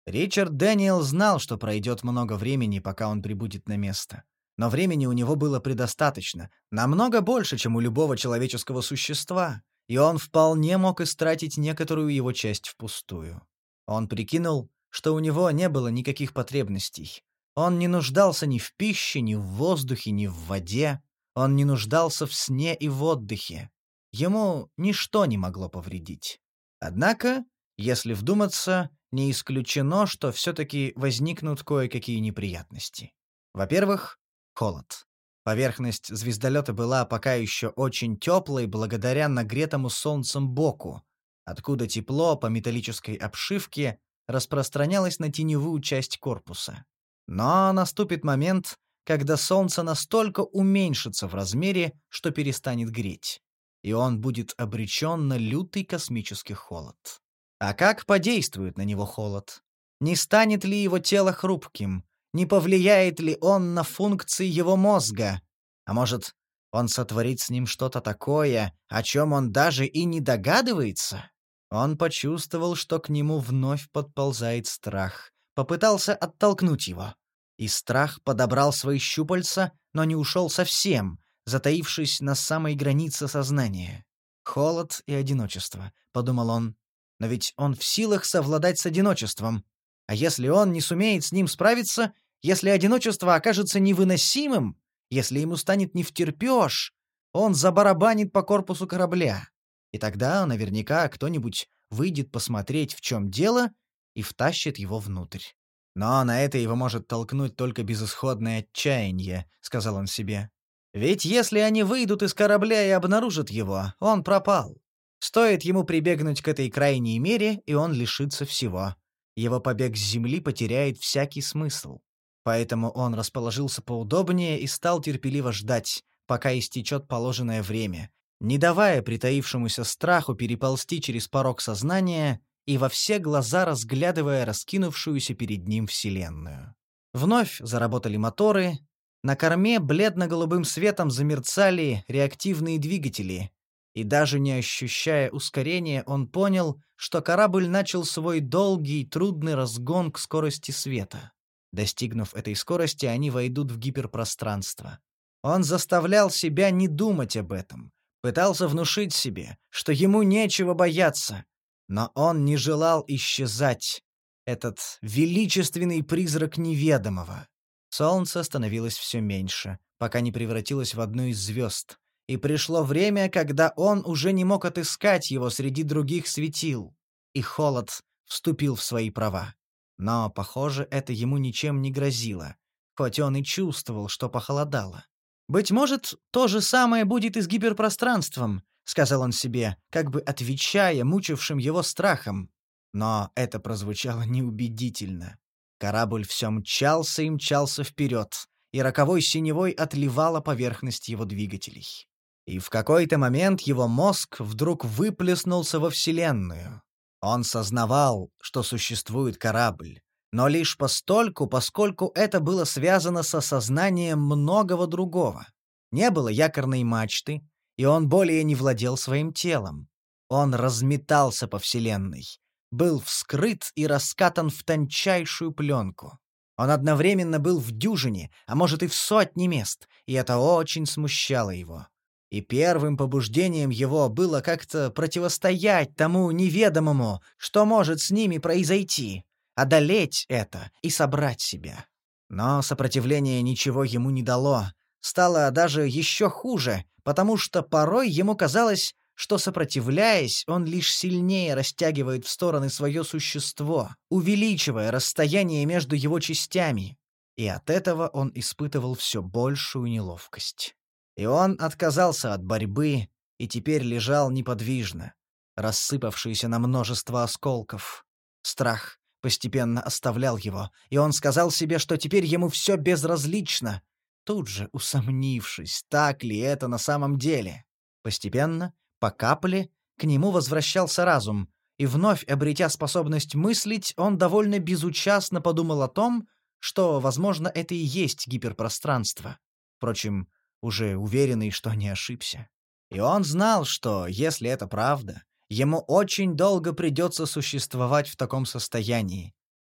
Ричард Дэниел знал, что пройдет много времени, пока он прибудет на место. Но времени у него было предостаточно, намного больше, чем у любого человеческого существа, и он вполне мог истратить некоторую его часть впустую. Он прикинул, что у него не было никаких потребностей. Он не нуждался ни в пище, ни в воздухе, ни в воде. Он не нуждался в сне и в отдыхе. Ему ничто не могло повредить. Однако, если вдуматься, не исключено, что все-таки возникнут кое-какие неприятности. Во-первых, холод. Поверхность звездолета была пока еще очень теплой благодаря нагретому солнцем боку, откуда тепло по металлической обшивке распространялось на теневую часть корпуса. Но наступит момент, когда солнце настолько уменьшится в размере, что перестанет греть, и он будет обречен на лютый космический холод. А как подействует на него холод? Не станет ли его тело хрупким? Не повлияет ли он на функции его мозга? А может, он сотворит с ним что-то такое, о чем он даже и не догадывается? Он почувствовал, что к нему вновь подползает страх. Попытался оттолкнуть его. И страх подобрал свои щупальца, но не ушел совсем, затаившись на самой границе сознания. «Холод и одиночество», — подумал он. «Но ведь он в силах совладать с одиночеством. А если он не сумеет с ним справиться, если одиночество окажется невыносимым, если ему станет невтерпёж, он забарабанит по корпусу корабля. И тогда наверняка кто-нибудь выйдет посмотреть, в чем дело, и втащит его внутрь. Но на это его может толкнуть только безысходное отчаяние», — сказал он себе. «Ведь если они выйдут из корабля и обнаружат его, он пропал. Стоит ему прибегнуть к этой крайней мере, и он лишится всего. Его побег с земли потеряет всякий смысл. Поэтому он расположился поудобнее и стал терпеливо ждать, пока истечет положенное время, не давая притаившемуся страху переползти через порог сознания и во все глаза разглядывая раскинувшуюся перед ним вселенную. Вновь заработали моторы, на корме бледно-голубым светом замерцали реактивные двигатели, и даже не ощущая ускорения, он понял, что корабль начал свой долгий, трудный разгон к скорости света. Достигнув этой скорости, они войдут в гиперпространство. Он заставлял себя не думать об этом, пытался внушить себе, что ему нечего бояться, но он не желал исчезать, этот величественный призрак неведомого. Солнце становилось все меньше, пока не превратилось в одну из звезд, и пришло время, когда он уже не мог отыскать его среди других светил, и холод вступил в свои права. Но, похоже, это ему ничем не грозило, хоть он и чувствовал, что похолодало. «Быть может, то же самое будет и с гиперпространством», — сказал он себе, как бы отвечая мучившим его страхом. Но это прозвучало неубедительно. Корабль все мчался и мчался вперед, и роковой синевой отливала поверхность его двигателей. И в какой-то момент его мозг вдруг выплеснулся во Вселенную. Он сознавал, что существует корабль, но лишь постольку, поскольку это было связано с осознанием многого другого. Не было якорной мачты, и он более не владел своим телом. Он разметался по Вселенной, был вскрыт и раскатан в тончайшую пленку. Он одновременно был в дюжине, а может и в сотне мест, и это очень смущало его. И первым побуждением его было как-то противостоять тому неведомому, что может с ними произойти, одолеть это и собрать себя. Но сопротивление ничего ему не дало, стало даже еще хуже, потому что порой ему казалось, что, сопротивляясь, он лишь сильнее растягивает в стороны свое существо, увеличивая расстояние между его частями, и от этого он испытывал все большую неловкость. И он отказался от борьбы и теперь лежал неподвижно, рассыпавшийся на множество осколков. Страх постепенно оставлял его, и он сказал себе, что теперь ему все безразлично, тут же усомнившись, так ли это на самом деле. Постепенно, по капле, к нему возвращался разум, и вновь обретя способность мыслить, он довольно безучастно подумал о том, что, возможно, это и есть гиперпространство. Впрочем, уже уверенный, что не ошибся. И он знал, что, если это правда, ему очень долго придется существовать в таком состоянии.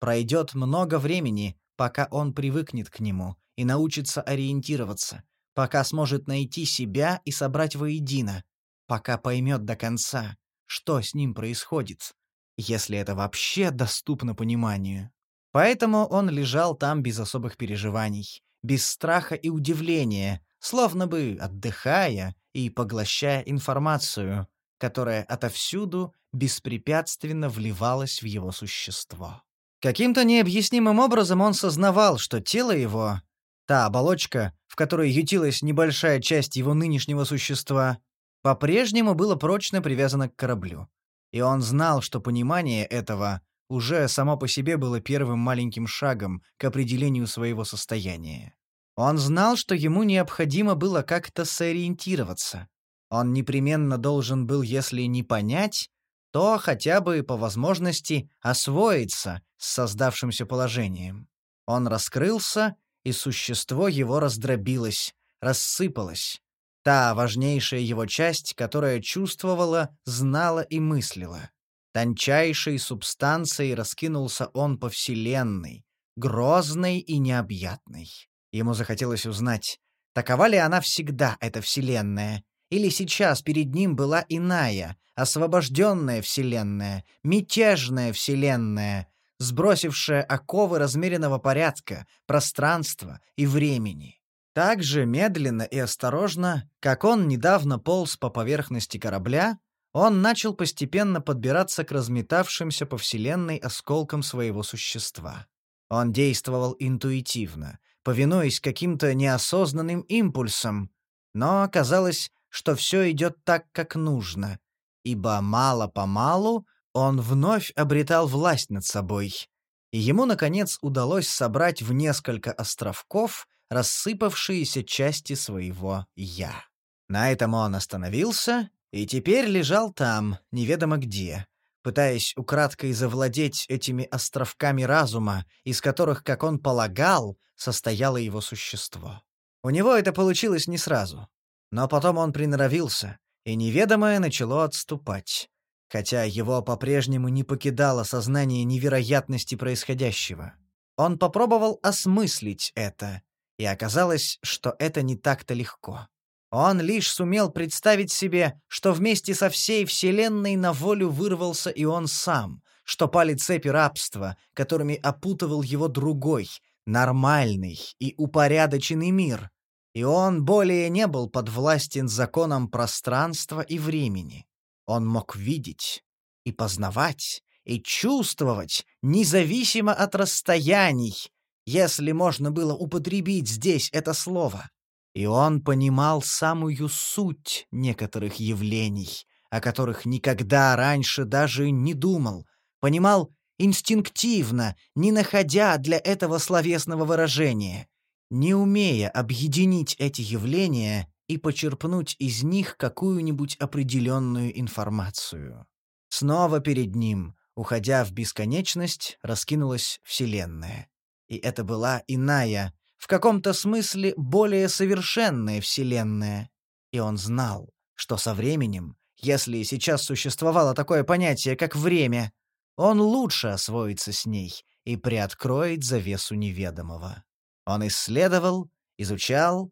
Пройдет много времени, пока он привыкнет к нему и научится ориентироваться, пока сможет найти себя и собрать воедино, пока поймет до конца, что с ним происходит, если это вообще доступно пониманию. Поэтому он лежал там без особых переживаний, без страха и удивления, словно бы отдыхая и поглощая информацию, которая отовсюду беспрепятственно вливалась в его существо. Каким-то необъяснимым образом он сознавал, что тело его, та оболочка, в которой ютилась небольшая часть его нынешнего существа, по-прежнему было прочно привязано к кораблю. И он знал, что понимание этого уже само по себе было первым маленьким шагом к определению своего состояния. Он знал, что ему необходимо было как-то сориентироваться. Он непременно должен был, если не понять, то хотя бы по возможности освоиться с создавшимся положением. Он раскрылся, и существо его раздробилось, рассыпалось. Та важнейшая его часть, которая чувствовала, знала и мыслила. Тончайшей субстанцией раскинулся он по вселенной, грозной и необъятной. Ему захотелось узнать, такова ли она всегда, эта вселенная, или сейчас перед ним была иная, освобожденная вселенная, мятежная вселенная, сбросившая оковы размеренного порядка, пространства и времени. Так же медленно и осторожно, как он недавно полз по поверхности корабля, он начал постепенно подбираться к разметавшимся по вселенной осколкам своего существа. Он действовал интуитивно, повинуясь каким-то неосознанным импульсам, но оказалось, что все идет так, как нужно, ибо мало-помалу он вновь обретал власть над собой, и ему, наконец, удалось собрать в несколько островков рассыпавшиеся части своего «я». На этом он остановился и теперь лежал там, неведомо где, пытаясь украдкой завладеть этими островками разума, из которых, как он полагал, состояло его существо. У него это получилось не сразу. Но потом он приноровился, и неведомое начало отступать, хотя его по-прежнему не покидало сознание невероятности происходящего. Он попробовал осмыслить это, и оказалось, что это не так-то легко. Он лишь сумел представить себе, что вместе со всей Вселенной на волю вырвался и он сам, что пали цепи рабства, которыми опутывал его другой, нормальный и упорядоченный мир, и он более не был подвластен законам пространства и времени. Он мог видеть и познавать, и чувствовать, независимо от расстояний, если можно было употребить здесь это слово. И он понимал самую суть некоторых явлений, о которых никогда раньше даже не думал, понимал инстинктивно, не находя для этого словесного выражения, не умея объединить эти явления и почерпнуть из них какую-нибудь определенную информацию. Снова перед ним, уходя в бесконечность, раскинулась Вселенная. И это была иная, в каком-то смысле более совершенная Вселенная. И он знал, что со временем, если сейчас существовало такое понятие, как время, он лучше освоится с ней и приоткроет завесу неведомого. Он исследовал, изучал,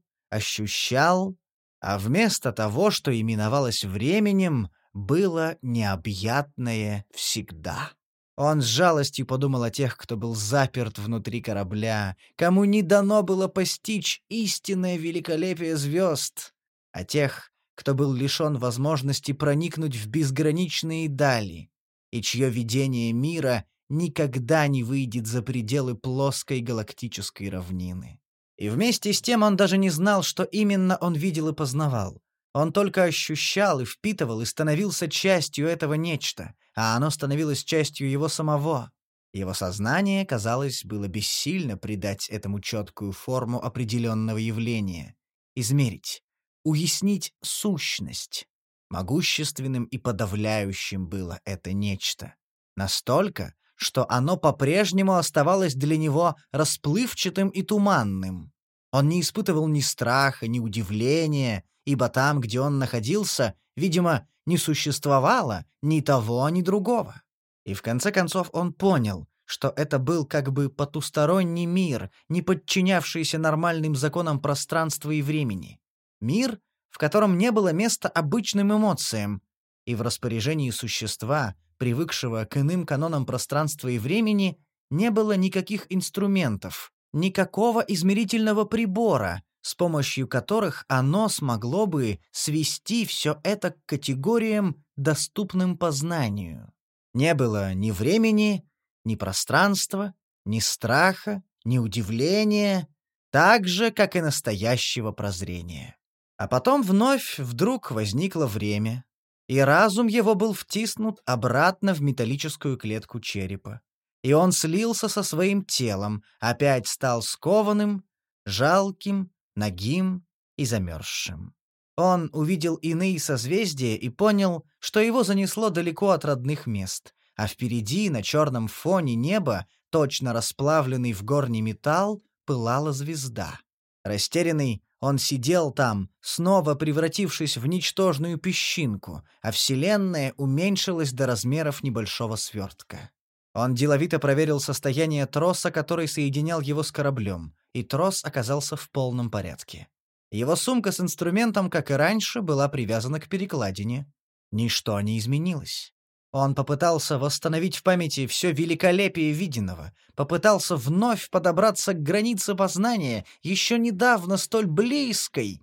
ощущал, а вместо того, что именовалось временем, было необъятное всегда. Он с жалостью подумал о тех, кто был заперт внутри корабля, кому не дано было постичь истинное великолепие звезд, о тех, кто был лишен возможности проникнуть в безграничные дали, и чье видение мира никогда не выйдет за пределы плоской галактической равнины. И вместе с тем он даже не знал, что именно он видел и познавал. Он только ощущал и впитывал и становился частью этого нечто, а оно становилось частью его самого. Его сознание, казалось, было бессильно придать этому четкую форму определенного явления, измерить, уяснить сущность. Могущественным и подавляющим было это нечто. Настолько, что оно по-прежнему оставалось для него расплывчатым и туманным. Он не испытывал ни страха, ни удивления, ибо там, где он находился, видимо, не существовало ни того, ни другого. И в конце концов он понял, что это был как бы потусторонний мир, не подчинявшийся нормальным законам пространства и времени. Мир, в котором не было места обычным эмоциям, и в распоряжении существа, привыкшего к иным канонам пространства и времени, не было никаких инструментов, никакого измерительного прибора, с помощью которых оно смогло бы свести все это к категориям, доступным познанию. Не было ни времени, ни пространства, ни страха, ни удивления, так же, как и настоящего прозрения. А потом вдруг возникло время, и разум его был втиснут обратно в металлическую клетку черепа. И он слился со своим телом, опять стал скованным, жалким, нагим и замерзшим. Он увидел иные созвездия и понял, что его занесло далеко от родных мест, а впереди, на черном фоне неба, точно расплавленный в горний металл, пылала звезда. Растерянный, он сидел там, снова превратившись в ничтожную песчинку, а Вселенная уменьшилась до размеров небольшого свертка. Он деловито проверил состояние троса, который соединял его с кораблем, и трос оказался в полном порядке. Его сумка с инструментом, как и раньше, была привязана к перекладине. Ничто не изменилось. Он попытался восстановить в памяти все великолепие виденного, попытался вновь подобраться к границе познания, еще недавно столь близкой.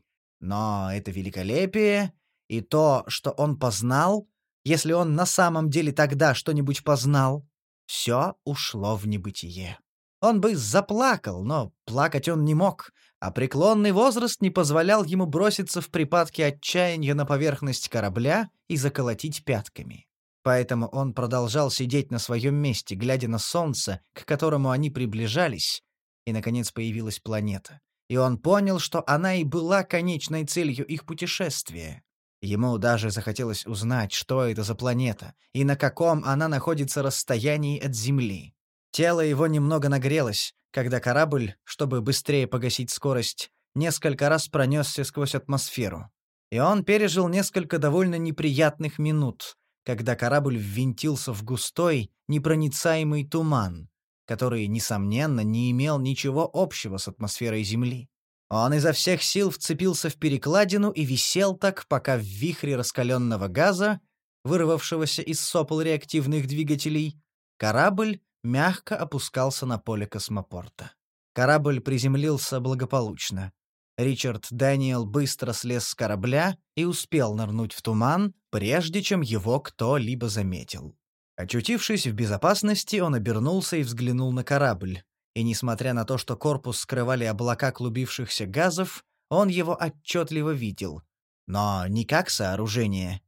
Но это великолепие и то, что он познал, если он на самом деле тогда что-нибудь познал, все ушло в небытие. Он бы заплакал, но плакать он не мог, а преклонный возраст не позволял ему броситься в припадке отчаяния на поверхность корабля и заколотить пятками. Поэтому он продолжал сидеть на своем месте, глядя на солнце, к которому они приближались, и, наконец, появилась планета. И он понял, что она и была конечной целью их путешествия. Ему даже захотелось узнать, что это за планета, и на каком она находится расстоянии от Земли. Тело его немного нагрелось, когда корабль, чтобы быстрее погасить скорость, несколько раз пронесся сквозь атмосферу. И он пережил несколько довольно неприятных минут, когда корабль ввинтился в густой, непроницаемый туман, который, несомненно, не имел ничего общего с атмосферой Земли. Он изо всех сил вцепился в перекладину и висел так, пока в вихре раскаленного газа, вырвавшегося из сопел реактивных двигателей, корабль мягко опускался на поле космопорта. Корабль приземлился благополучно. Ричард Дэниел быстро слез с корабля и успел нырнуть в туман, прежде чем его кто-либо заметил. Очутившись в безопасности, он обернулся и взглянул на корабль. И несмотря на то, что корпус скрывали облака клубившихся газов, он его отчетливо видел. Но не как сооружение,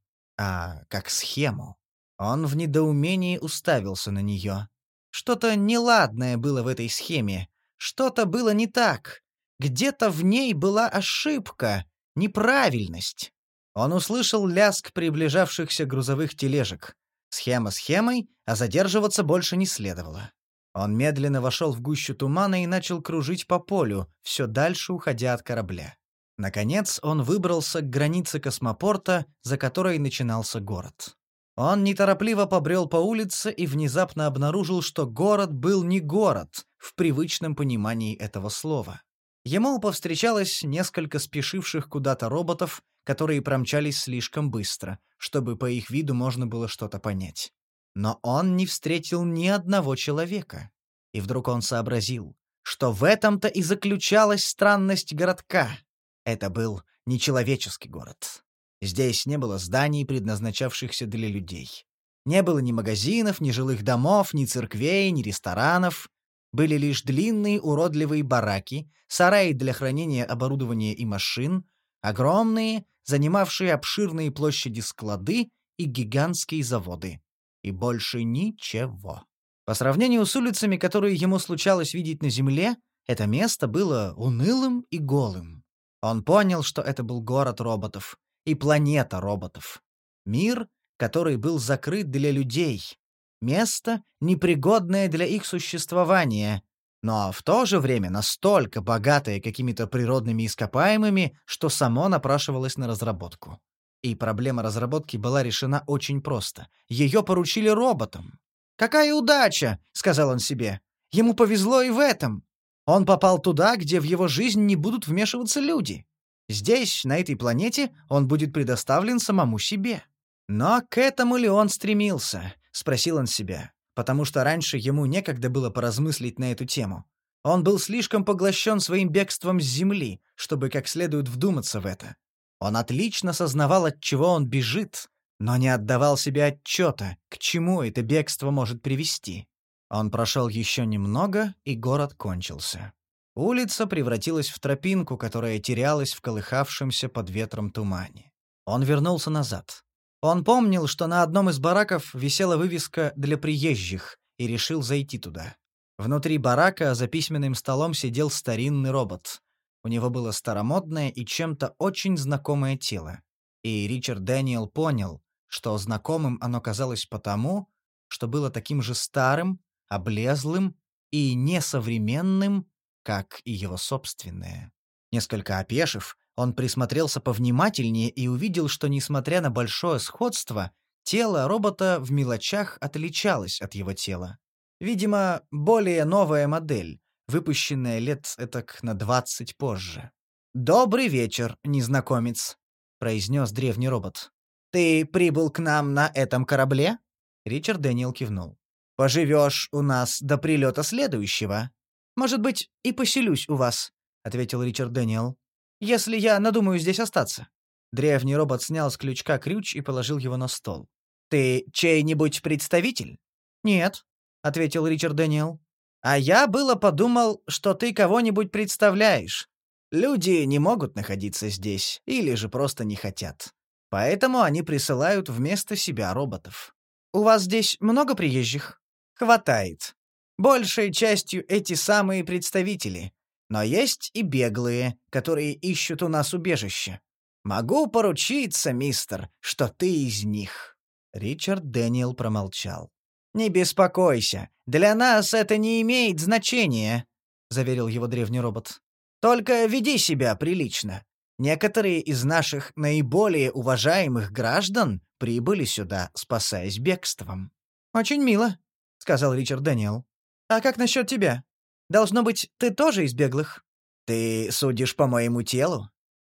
а как схему. Он в недоумении уставился на нее. Что-то неладное было в этой схеме, что-то было не так. Где-то в ней была ошибка, неправильность. Он услышал лязг приближавшихся грузовых тележек. Схема схемой, а задерживаться больше не следовало. Он медленно вошел в гущу тумана и начал кружить по полю, все дальше уходя от корабля. Наконец он выбрался к границе космопорта, за которой начинался город. Он неторопливо побрел по улице и внезапно обнаружил, что город был не город в привычном понимании этого слова. Ему повстречалось несколько спешивших куда-то роботов, которые промчались слишком быстро, чтобы по их виду можно было что-то понять. Но он не встретил ни одного человека. И вдруг он сообразил, что в этом-то и заключалась странность городка. Это был нечеловеческий город. Здесь не было зданий, предназначавшихся для людей. Не было ни магазинов, ни жилых домов, ни церквей, ни ресторанов. Были лишь длинные уродливые бараки, сараи для хранения оборудования и машин, огромные, занимавшие обширные площади склады и гигантские заводы. И больше ничего. По сравнению с улицами, которые ему случалось видеть на земле, это место было унылым и голым. Он понял, что это был город роботов и планета роботов. Мир, который был закрыт для людей. Место, непригодное для их существования, но в то же время настолько богатое какими-то природными ископаемыми, что само напрашивалось на разработку. И проблема разработки была решена очень просто. Ее поручили роботам. «Какая удача!» — сказал он себе. «Ему повезло и в этом. Он попал туда, где в его жизнь не будут вмешиваться люди. Здесь, на этой планете, он будет предоставлен самому себе». Но к этому ли он стремился? — спросил он себя, потому что раньше ему некогда было поразмыслить на эту тему. Он был слишком поглощен своим бегством с Земли, чтобы как следует вдуматься в это. Он отлично сознавал, от чего он бежит, но не отдавал себе отчета, к чему это бегство может привести. Он прошел еще немного, и город кончился. Улица превратилась в тропинку, которая терялась в колыхавшемся под ветром тумане. Он вернулся назад. Он помнил, что на одном из бараков висела вывеска «Для приезжих», и решил зайти туда. Внутри барака за письменным столом сидел старинный робот. У него было старомодное и чем-то очень знакомое тело. И Ричард Дэниел понял, что знакомым оно казалось потому, что было таким же старым, облезлым и несовременным, как и его собственное. Несколько опешив, он присмотрелся повнимательнее и увидел, что, несмотря на большое сходство, тело робота в мелочах отличалось от его тела. Видимо, более новая модель, выпущенная лет этак на 20 позже. «Добрый вечер, незнакомец», — произнес древний робот. «Ты прибыл к нам на этом корабле?» Ричард Дэниел кивнул. «Поживешь у нас до прилета следующего?» «Может быть, и поселюсь у вас», — ответил Ричард Дэниел. «Если я надумаю здесь остаться». Древний робот снял с крючка ключ и положил его на стол. «Ты чей-нибудь представитель?» «Нет», — ответил Ричард Дэниел. «А я было подумал, что ты кого-нибудь представляешь. Люди не могут находиться здесь, или же просто не хотят. Поэтому они присылают вместо себя роботов. У вас здесь много приезжих?» «Хватает. Большей частью эти самые представители. Но есть и беглые, которые ищут у нас убежище. Могу поручиться, мистер, что ты из них». Ричард Дэниел промолчал. «Не беспокойся, для нас это не имеет значения», — заверил его древний робот. «Только веди себя прилично. Некоторые из наших наиболее уважаемых граждан прибыли сюда, спасаясь бегством». «Очень мило», — сказал Ричард Дэниел. «А как насчет тебя? Должно быть, ты тоже из беглых?» «Ты судишь по моему телу?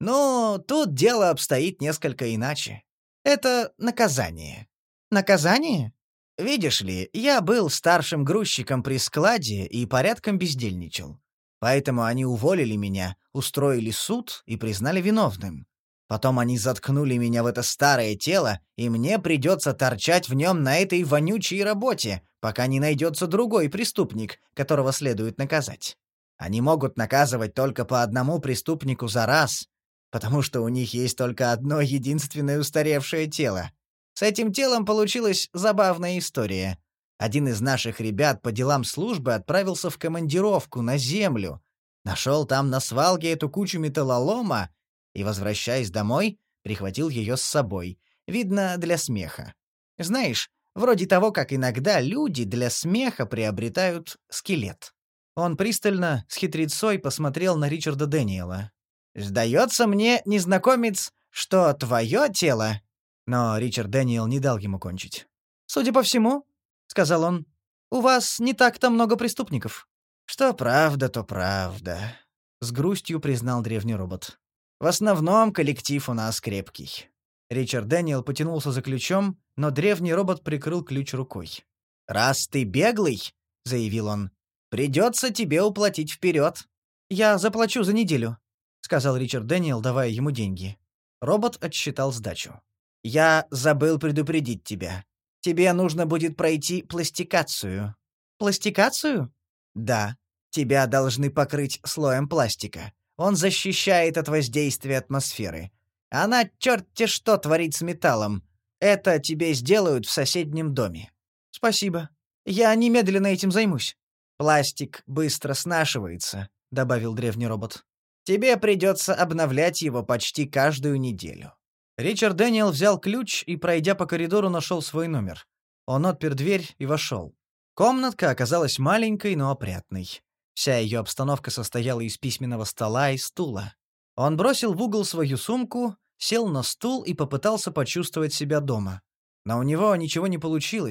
Ну, тут дело обстоит несколько иначе. Это наказание». «Наказание?» «Видишь ли, я был старшим грузчиком при складе и порядком бездельничал. Поэтому они уволили меня, устроили суд и признали виновным. Потом они заткнули меня в это старое тело, и мне придется торчать в нем на этой вонючей работе, пока не найдется другой преступник, которого следует наказать. Они могут наказывать только по одному преступнику за раз, потому что у них есть только одно единственное устаревшее тело. С этим телом получилась забавная история. Один из наших ребят по делам службы отправился в командировку на Землю, нашел там на свалке эту кучу металлолома и, возвращаясь домой, прихватил ее с собой, видно, для смеха. Знаешь, вроде того, как иногда люди для смеха приобретают скелет. Он пристально, с хитрецой посмотрел на Ричарда Дэниела. «Сдается мне, незнакомец, что твое тело...» Но Ричард Дэниел не дал ему кончить. «Судя по всему, — сказал он, — у вас не так-то много преступников». «Что правда, то правда», — с грустью признал древний робот. «В основном коллектив у нас крепкий». Ричард Дэниел потянулся за ключом, но древний робот прикрыл ключ рукой. «Раз ты беглый, — заявил он, — придется тебе уплатить вперед». «Я заплачу за неделю», — сказал Ричард Дэниел, давая ему деньги. Робот отсчитал сдачу. «Я забыл предупредить тебя. Тебе нужно будет пройти пластикацию». «Пластикацию?» «Да. Тебя должны покрыть слоем пластика. Он защищает от воздействия атмосферы. Она черт-те что творит с металлом. Это тебе сделают в соседнем доме». «Спасибо. Я немедленно этим займусь». «Пластик быстро снашивается», — добавил древний робот. «Тебе придется обновлять его почти каждую неделю». Ричард Дэниел взял ключ и, пройдя по коридору, нашел свой номер. Он отпер дверь и вошел. Комнатка оказалась маленькой, но опрятной. Вся ее обстановка состояла из письменного стола и стула. Он бросил в угол свою сумку, сел на стул и попытался почувствовать себя дома. Но у него ничего не получилось,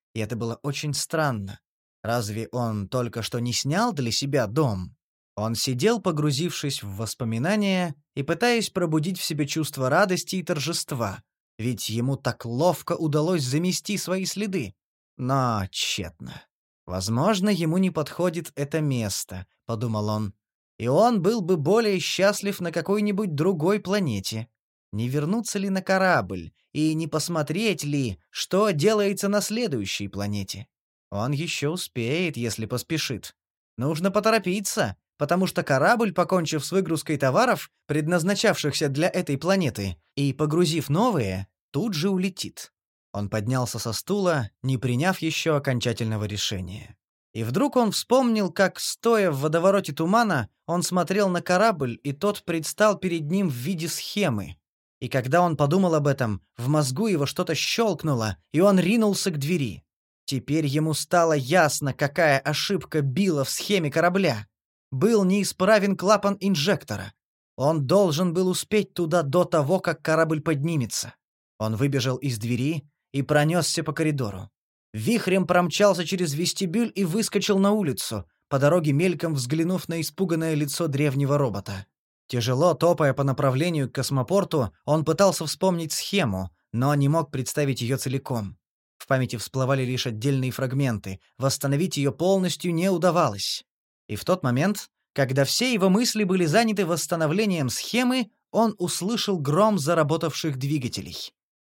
И это было очень странно. Разве он только что не снял для себя дом? Он сидел, погрузившись в воспоминания и пытаясь пробудить в себе чувство радости и торжества, ведь ему так ловко удалось замести свои следы. Но тщетно. «Возможно, ему не подходит это место», — подумал он. «И он был бы более счастлив на какой-нибудь другой планете. Не вернуться ли на корабль и не посмотреть ли, что делается на следующей планете? Он еще успеет, если поспешит. Нужно поторопиться, потому что корабль, покончив с выгрузкой товаров, предназначавшихся для этой планеты, и погрузив новые, тут же улетит». Он поднялся со стула, не приняв еще окончательного решения. И вдруг он вспомнил, как, стоя в водовороте тумана, он смотрел на корабль, и тот предстал перед ним в виде схемы. И когда он подумал об этом, в мозгу его что-то щелкнуло, и он ринулся к двери. Теперь ему стало ясно, какая ошибка била в схеме корабля. Был неисправен клапан инжектора. Он должен был успеть туда до того, как корабль поднимется. Он выбежал из двери и пронесся по коридору. Вихрем промчался через вестибюль и выскочил на улицу, по дороге мельком взглянув на испуганное лицо древнего робота. Тяжело топая по направлению к космопорту, он пытался вспомнить схему, но не мог представить ее целиком. В памяти всплывали лишь отдельные фрагменты, восстановить ее полностью не удавалось. И в тот момент, когда все его мысли были заняты восстановлением схемы, он услышал гром заработавших двигателей.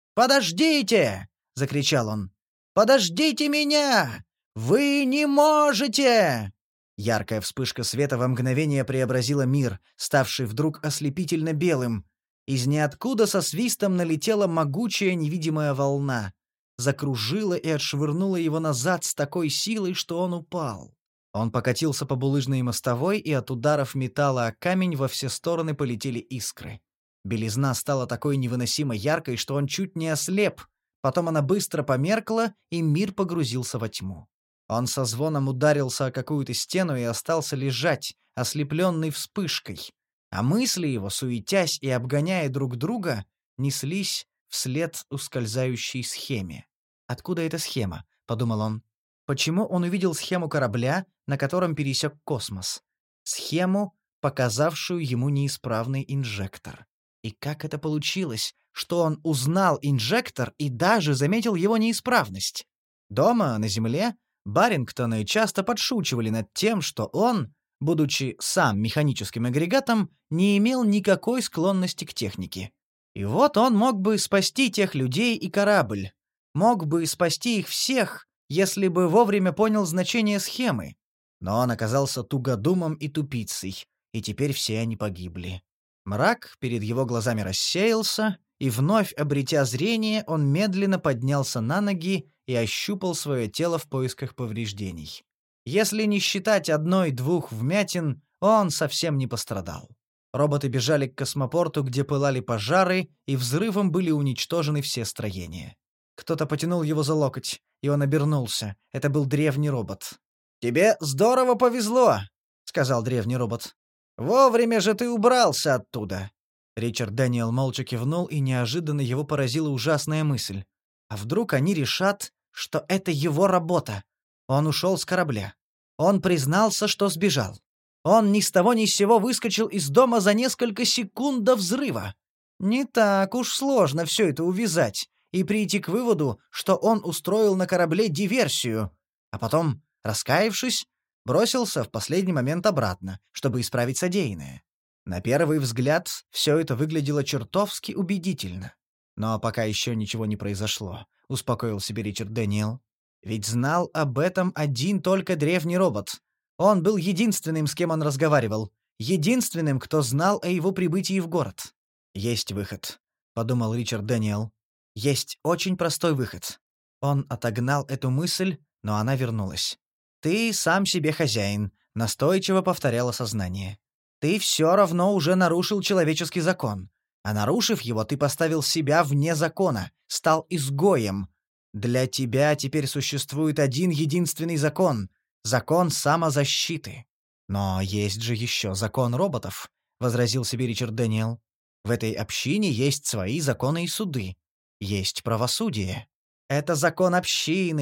«Подождите!» — закричал он. «Подождите меня! Вы не можете!» Яркая вспышка света во мгновение преобразила мир, ставший вдруг ослепительно белым. Из ниоткуда со свистом налетела могучая невидимая волна. Закружила и отшвырнула его назад с такой силой, что он упал. Он покатился по булыжной мостовой, и от ударов металла о камень во все стороны полетели искры. Белизна стала такой невыносимо яркой, что он чуть не ослеп. Потом она быстро померкла, и мир погрузился во тьму. Он со звоном ударился о какую-то стену и остался лежать, ослепленный вспышкой. А мысли его, суетясь и обгоняя друг друга, неслись вслед ускользающей схеме. «Откуда эта схема?» — подумал он. Почему он увидел схему корабля, на котором пересек космос? Схему, показавшую ему неисправный инжектор. И как это получилось, что он узнал инжектор и даже заметил его неисправность? Дома, на Земле, Барингтоны часто подшучивали над тем, что он, будучи сам механическим агрегатом, не имел никакой склонности к технике. И вот он мог бы спасти тех людей и корабль. Мог бы спасти их всех, если бы вовремя понял значение схемы. Но он оказался тугодумом и тупицей, и теперь все они погибли. Мрак перед его глазами рассеялся, и вновь обретя зрение, он медленно поднялся на ноги и ощупал свое тело в поисках повреждений. Если не считать одной-двух вмятин, он совсем не пострадал. Роботы бежали к космопорту, где пылали пожары, и взрывом были уничтожены все строения. Кто-то потянул его за локоть, и он обернулся. Это был древний робот. «Тебе здорово повезло», — сказал древний робот. «Вовремя же ты убрался оттуда». Ричард Дэниел молча кивнул, и неожиданно его поразила ужасная мысль. А вдруг они решат, что это его работа? Он ушел с корабля. Он признался, что сбежал. Он ни с того ни с сего выскочил из дома за несколько секунд до взрыва. Не так уж сложно все это увязать и прийти к выводу, что он устроил на корабле диверсию, а потом, раскаявшись, бросился в последний момент обратно, чтобы исправить содеянное. На первый взгляд все это выглядело чертовски убедительно. Но пока еще ничего не произошло, успокоил себе Ричард Дэниел. Ведь знал об этом один только древний робот. Он был единственным, с кем он разговаривал, единственным, кто знал о его прибытии в город. «Есть выход», — подумал Ричард Дэниел. «Есть очень простой выход». Он отогнал эту мысль, но она вернулась. «Ты сам себе хозяин», — настойчиво повторяло сознание. «Ты все равно уже нарушил человеческий закон. А нарушив его, ты поставил себя вне закона, стал изгоем. Для тебя теперь существует один единственный закон — закон самозащиты». «Но есть же еще закон роботов», — возразил себе Ричард Дэниел. «В этой общине есть свои законы и суды. Есть правосудие». «Это закон общины»,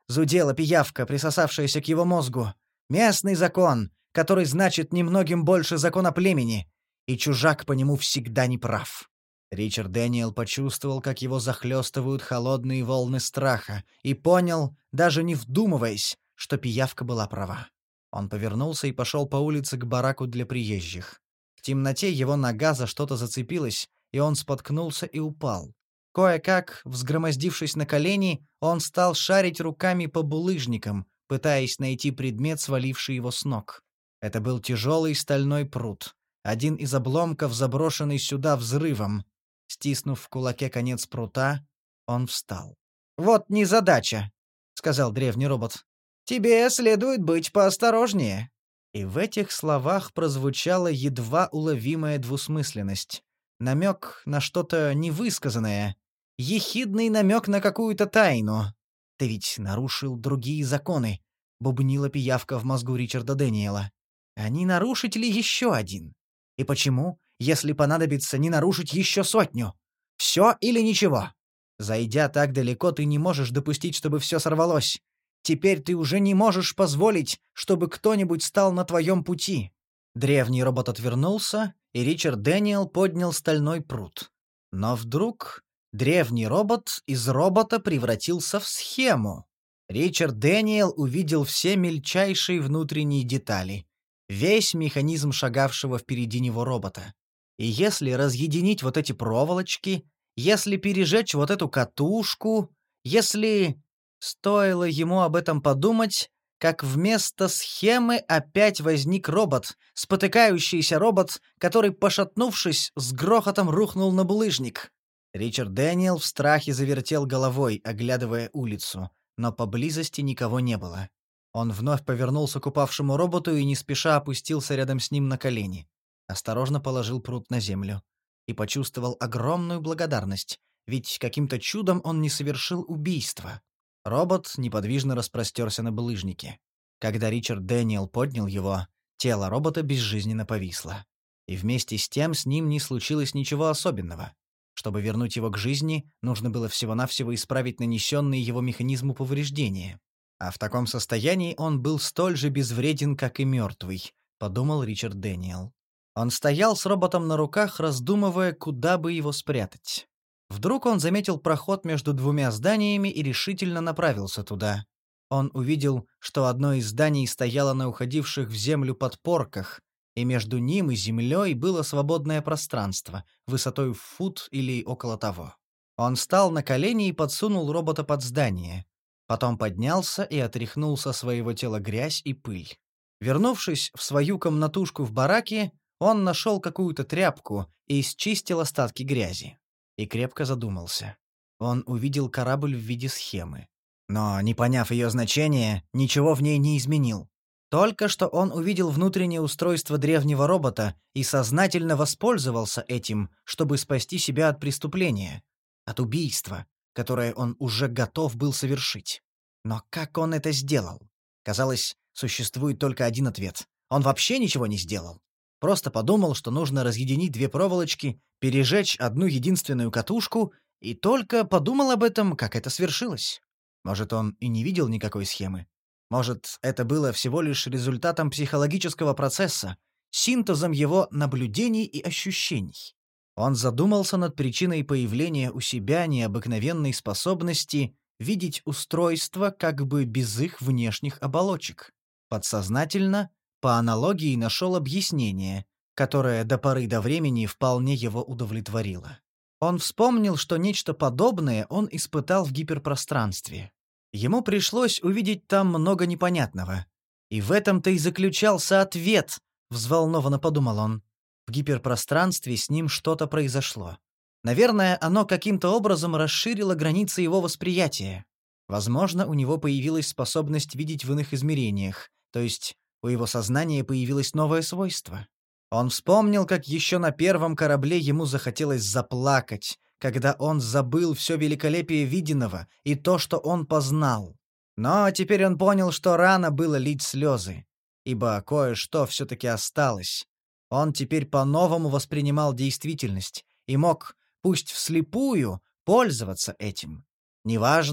Зудела пиявка, присосавшаяся к его мозгу. «Местный закон, который значит немногим больше закона племени, и чужак по нему всегда не прав». Ричард Дэниел почувствовал, как его захлестывают холодные волны страха, и понял, даже не вдумываясь, что пиявка была права. Он повернулся и пошел по улице к бараку для приезжих. В темноте его нога за что-то зацепилась, и он споткнулся и упал. Кое-как, взгромоздившись на колени, он стал шарить руками по булыжникам, пытаясь найти предмет, сваливший его с ног. Это был тяжелый стальной прут, один из обломков, заброшенный сюда взрывом. Стиснув в кулаке конец прута, он встал. «Вот незадача», — сказал древний робот. «Тебе следует быть поосторожнее». И в этих словах прозвучала едва уловимая двусмысленность. Намек на что-то невысказанное. Ехидный намек на какую-то тайну. «Ты ведь нарушил другие законы», — бубнила пиявка в мозгу Ричарда Дэниела. «А не нарушить ли еще один? И почему, если понадобится, не нарушить еще 100? Все или ничего? Зайдя так далеко, ты не можешь допустить, чтобы все сорвалось. Теперь ты уже не можешь позволить, чтобы кто-нибудь стал на твоем пути». Древний робот отвернулся, и Ричард Дэниел поднял стальной прут. Но вдруг древний робот из робота превратился в схему. Ричард Дэниел увидел все мельчайшие внутренние детали, весь механизм шагавшего впереди него робота. И если разъединить вот эти проволочки, если пережечь вот эту катушку, если... Стоило ему об этом подумать, как вместо схемы опять возник робот, спотыкающийся робот, который, пошатнувшись, с грохотом рухнул на булыжник. Ричард Дэниел в страхе завертел головой, оглядывая улицу, но поблизости никого не было. Он вновь повернулся к упавшему роботу и не спеша опустился рядом с ним на колени. Осторожно положил прут на землю. И почувствовал огромную благодарность, ведь каким-то чудом он не совершил убийства. Робот неподвижно распростерся на булыжнике. Когда Ричард Дэниел поднял его, тело робота безжизненно повисло. И вместе с тем с ним не случилось ничего особенного. Чтобы вернуть его к жизни, нужно было всего-навсего исправить нанесенные его механизму повреждения. А в таком состоянии он был столь же безвреден, как и мертвый, подумал Ричард Дэниел. Он стоял с роботом на руках, раздумывая, куда бы его спрятать. Вдруг он заметил проход между двумя зданиями и решительно направился туда. Он увидел, что одно из зданий стояло на уходивших в землю подпорках, и между ним и землей было свободное пространство, высотой в фут или около того. Он встал на колени и подсунул робота под здание. Потом поднялся и отряхнул со своего тела грязь и пыль. Вернувшись в свою комнатушку в бараке, он нашел какую-то тряпку и счистил остатки грязи. И крепко задумался. Он увидел корабль в виде схемы. Но, не поняв ее значения, ничего в ней не изменил. Только что он увидел внутреннее устройство древнего робота и сознательно воспользовался этим, чтобы спасти себя от преступления, от убийства, которое он уже готов был совершить. Но как он это сделал? Казалось, существует только один ответ. Он вообще ничего не сделал. Просто подумал, что нужно разъединить две проволочки, пережечь одну единственную катушку, и только подумал об этом, как это свершилось. Может, он и не видел никакой схемы. Может, это было всего лишь результатом психологического процесса, синтезом его наблюдений и ощущений. Он задумался над причиной появления у себя необыкновенной способности видеть устройства как бы без их внешних оболочек. Подсознательно, по аналогии, нашел объяснение, которое до поры до времени вполне его удовлетворило. Он вспомнил, что нечто подобное он испытал в гиперпространстве. Ему пришлось увидеть там много непонятного. И в этом-то и заключался ответ, взволнованно подумал он. В гиперпространстве с ним что-то произошло. Наверное, оно каким-то образом расширило границы его восприятия. Возможно, у него появилась способность видеть в иных измерениях, то есть у его сознания появилось новое свойство. Он вспомнил, как еще на первом корабле ему захотелось заплакать, когда он забыл все великолепие виденного и то, что он познал. Но теперь он понял, что рано было лить слезы, ибо кое-что все-таки осталось. Он теперь по-новому воспринимал действительность и мог, пусть вслепую, пользоваться этим. Неважно,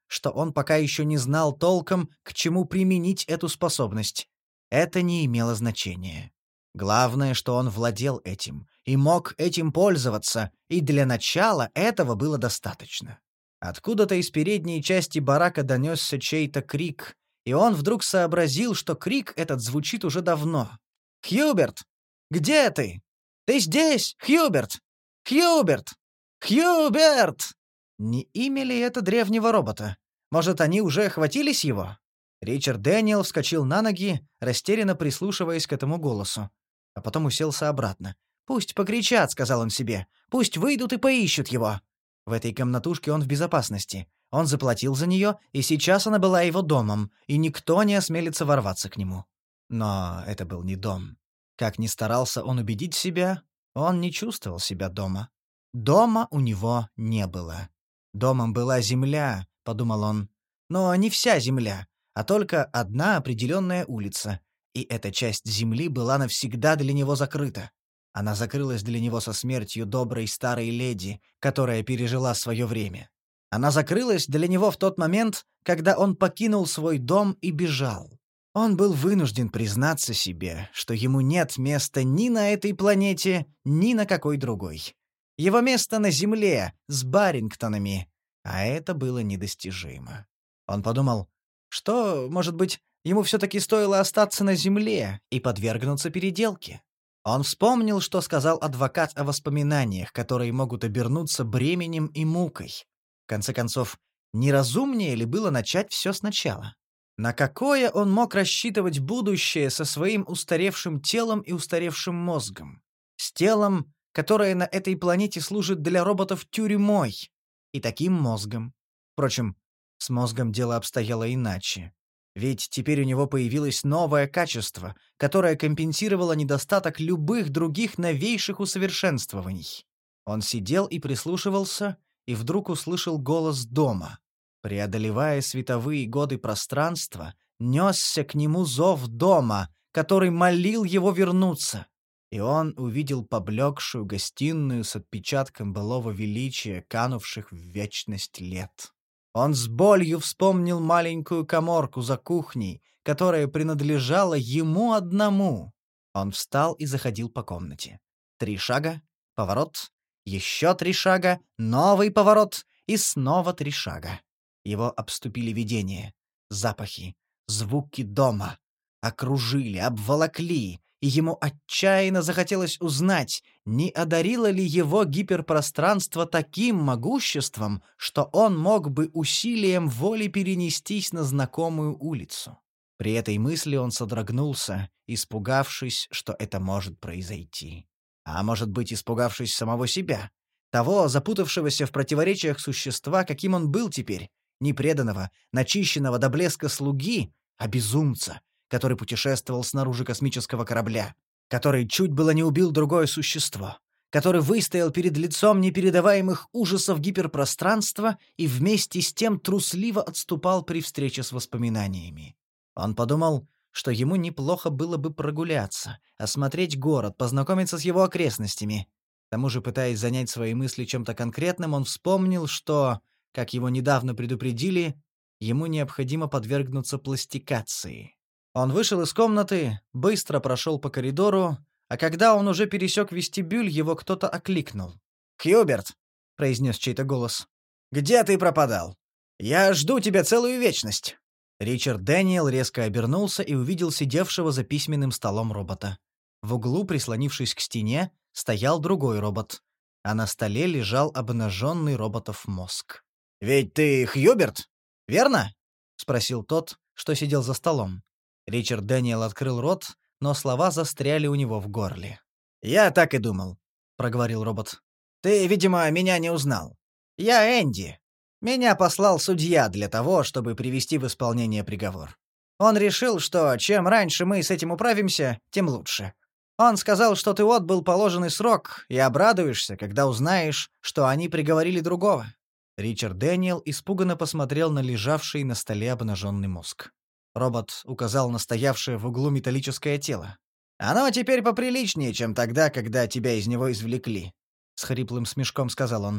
что он пока еще не знал толком, к чему применить эту способность. Это не имело значения. Главное, что он владел этим и мог этим пользоваться, и для начала этого было достаточно. Откуда-то из передней части барака донесся чей-то крик, и он вдруг сообразил, что крик этот звучит уже давно. «Хьюберт! Где ты? Ты здесь, Хьюберт! Хьюберт! Хьюберт!» Не имя ли это древнего робота? Может, они уже охватились его? Ричард Дэниел вскочил на ноги, растерянно прислушиваясь к этому голосу. А потом уселся обратно. «Пусть покричат», — сказал он себе. «Пусть выйдут и поищут его». В этой комнатушке он в безопасности. Он заплатил за нее, и сейчас она была его домом, и никто не осмелится ворваться к нему. Но это был не дом. Как ни старался он убедить себя, он не чувствовал себя дома. Дома у него не было. Домом была земля, — подумал он. Но не вся земля, а только одна определенная улица. И эта часть земли была навсегда для него закрыта. Она закрылась для него со смертью доброй старой леди, которая пережила свое время. Она закрылась для него в тот момент, когда он покинул свой дом и бежал. Он был вынужден признаться себе, что ему нет места ни на этой планете, ни на какой другой. Его место на Земле, с Баррингтонами, а это было недостижимо. Он подумал, что, может быть, ему все-таки стоило остаться на Земле и подвергнуться переделке. Он вспомнил, что сказал адвокат о воспоминаниях, которые могут обернуться бременем и мукой. В конце концов, неразумнее ли было начать все сначала? На какое он мог рассчитывать будущее со своим устаревшим телом и устаревшим мозгом? С телом, которое на этой планете служит для роботов тюрьмой, и таким мозгом. Впрочем, с мозгом дело обстояло иначе. Ведь теперь у него появилось новое качество, которое компенсировало недостаток любых других новейших усовершенствований. Он сидел и прислушивался, и вдруг услышал голос дома. Преодолевая световые годы пространства, несся к нему зов дома, который молил его вернуться. И он увидел поблекшую гостиную с отпечатком былого величия, канувших в вечность лет. Он с болью вспомнил маленькую каморку за кухней, которая принадлежала ему одному. Он встал и заходил по комнате. 3 шага, поворот, еще 3 шага, новый поворот и снова 3 шага. Его обступили видения, запахи, звуки дома. Окружили, обволокли, и ему отчаянно захотелось узнать, не одарило ли его гиперпространство таким могуществом, что он мог бы усилием воли перенестись на знакомую улицу. При этой мысли он содрогнулся, испугавшись, что это может произойти. А может быть, испугавшись самого себя, того запутавшегося в противоречиях существа, каким он был теперь, непреданного, начищенного до блеска слуги, а безумца, который путешествовал снаружи космического корабля, который чуть было не убил другое существо, который выстоял перед лицом непередаваемых ужасов гиперпространства и вместе с тем трусливо отступал при встрече с воспоминаниями. Он подумал, что ему неплохо было бы прогуляться, осмотреть город, познакомиться с его окрестностями. К тому же, пытаясь занять свои мысли чем-то конкретным, он вспомнил, что, как его недавно предупредили, ему необходимо подвергнуться пластикации. Он вышел из комнаты, быстро прошел по коридору, а когда он уже пересек вестибюль, его кто-то окликнул. «Хьюберт!» — произнес чей-то голос. «Где ты пропадал? Я жду тебя целую вечность!» Ричард Дэниел резко обернулся и увидел сидевшего за письменным столом робота. В углу, прислонившись к стене, стоял другой робот, а на столе лежал обнаженный роботов мозг. «Ведь ты Хьюберт, верно?» — спросил тот, что сидел за столом. Ричард Дэниел открыл рот, но слова застряли у него в горле. «Я так и думал», — проговорил робот. «Ты, видимо, меня не узнал. Я Энди. Меня послал судья для того, чтобы привести в исполнение приговор. Он решил, что чем раньше мы с этим управимся, тем лучше. Он сказал, что ты отбыл положенный срок и обрадуешься, когда узнаешь, что они приговорили другого». Ричард Дэниел испуганно посмотрел на лежавший на столе обнаженный мозг. Робот указал на стоявшее в углу металлическое тело. «Оно теперь поприличнее, чем тогда, когда тебя из него извлекли», — с хриплым смешком сказал он.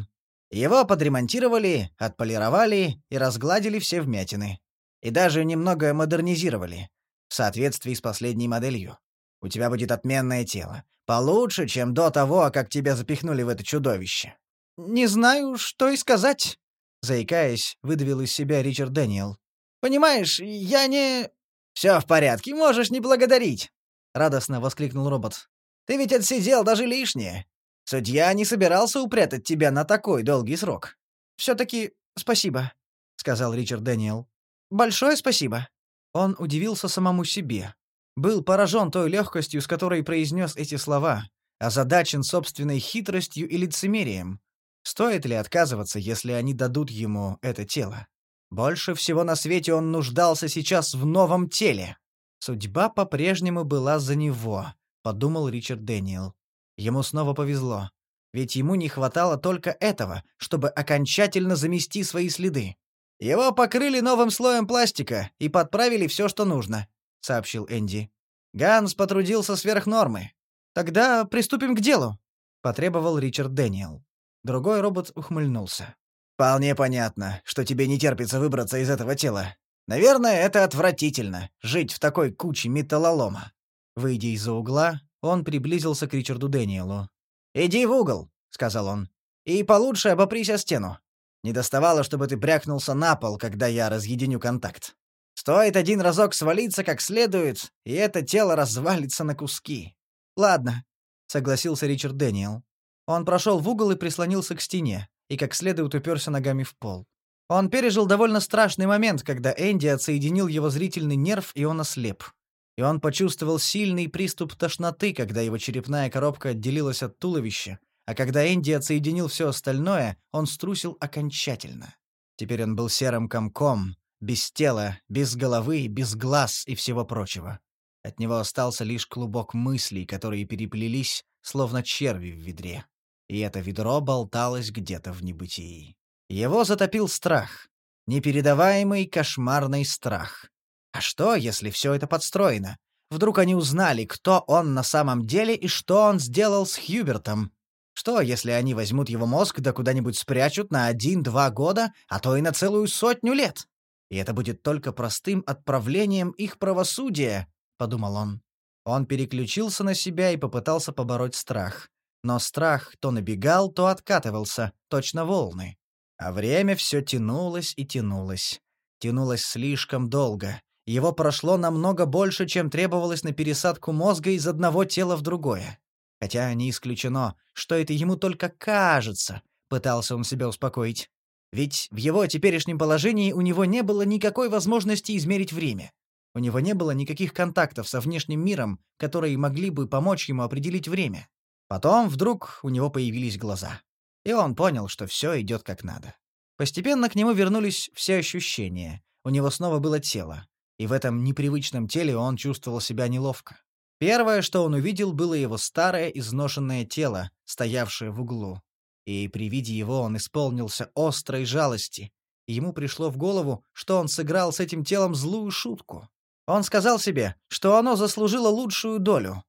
Его подремонтировали, отполировали и разгладили все вмятины. И даже немного модернизировали, в соответствии с последней моделью. У тебя будет отменное тело. Получше, чем до того, как тебя запихнули в это чудовище. «Не знаю, что и сказать», — заикаясь, выдавил из себя Ричард Дэниел. «Понимаешь, я не...» «Все в порядке, можешь не благодарить», — радостно воскликнул робот. «Ты ведь отсидел даже лишнее. Судья не собирался упрятать тебя на такой долгий срок». «Все-таки спасибо», — сказал Ричард Дэниел. «Большое спасибо». Он удивился самому себе. Был поражен той легкостью, с которой произнес эти слова, озадачен собственной хитростью и лицемерием. Стоит ли отказываться, если они дадут ему это тело? Больше всего на свете он нуждался сейчас в новом теле. Судьба по-прежнему была за него, подумал Ричард Дэниел. Ему снова повезло. Ведь ему не хватало только этого, чтобы окончательно замести свои следы. «Его покрыли новым слоем пластика и подправили все, что нужно», — сообщил Энди. «Ганс потрудился сверх нормы. Тогда приступим к делу», — потребовал Ричард Дэниел. Другой робот ухмыльнулся. «Вполне понятно, что тебе не терпится выбраться из этого тела. Наверное, это отвратительно — жить в такой куче металлолома». Выйдя из-за угла, он приблизился к Ричарду Дэниелу. «Иди в угол», — сказал он, — «и получше обопрись о стену. Не доставало, чтобы ты брякнулся на пол, когда я разъединю контакт. Стоит один разок свалиться как следует, и это тело развалится на куски». «Ладно», — согласился Ричард Дэниел. Он прошел в угол и прислонился к стене, и как следует уперся ногами в пол. Он пережил довольно страшный момент, когда Энди отсоединил его зрительный нерв, и он ослеп. И он почувствовал сильный приступ тошноты, когда его черепная коробка отделилась от туловища, а когда Энди отсоединил все остальное, он струсил окончательно. Теперь он был серым комком, без тела, без головы, без глаз и всего прочего. От него остался лишь клубок мыслей, которые переплелись, словно черви в ведре. И это ведро болталось где-то в небытии. Его затопил страх. Непередаваемый кошмарный страх. А что, если все это подстроено? Вдруг они узнали, кто он на самом деле и что он сделал с Хьюбертом? Что, если они возьмут его мозг да куда-нибудь спрячут на 1-2 года, а то и на целую 100 лет? И это будет только простым отправлением их правосудия, — подумал он. Он переключился на себя и попытался побороть страх. Но страх то набегал, то откатывался, точно волны. А время все тянулось и тянулось. Тянулось слишком долго. Его прошло намного больше, чем требовалось на пересадку мозга из одного тела в другое. Хотя не исключено, что это ему только кажется, пытался он себя успокоить. Ведь в его теперешнем положении у него не было никакой возможности измерить время. У него не было никаких контактов со внешним миром, которые могли бы помочь ему определить время. Потом вдруг у него появились глаза. И он понял, что все идет как надо. Постепенно к нему вернулись все ощущения. У него снова было тело. И в этом непривычном теле он чувствовал себя неловко. Первое, что он увидел, было его старое изношенное тело, стоявшее в углу. И при виде его он исполнился острой жалости. И ему пришло в голову, что он сыграл с этим телом злую шутку. Он сказал себе, что оно заслужило лучшую долю,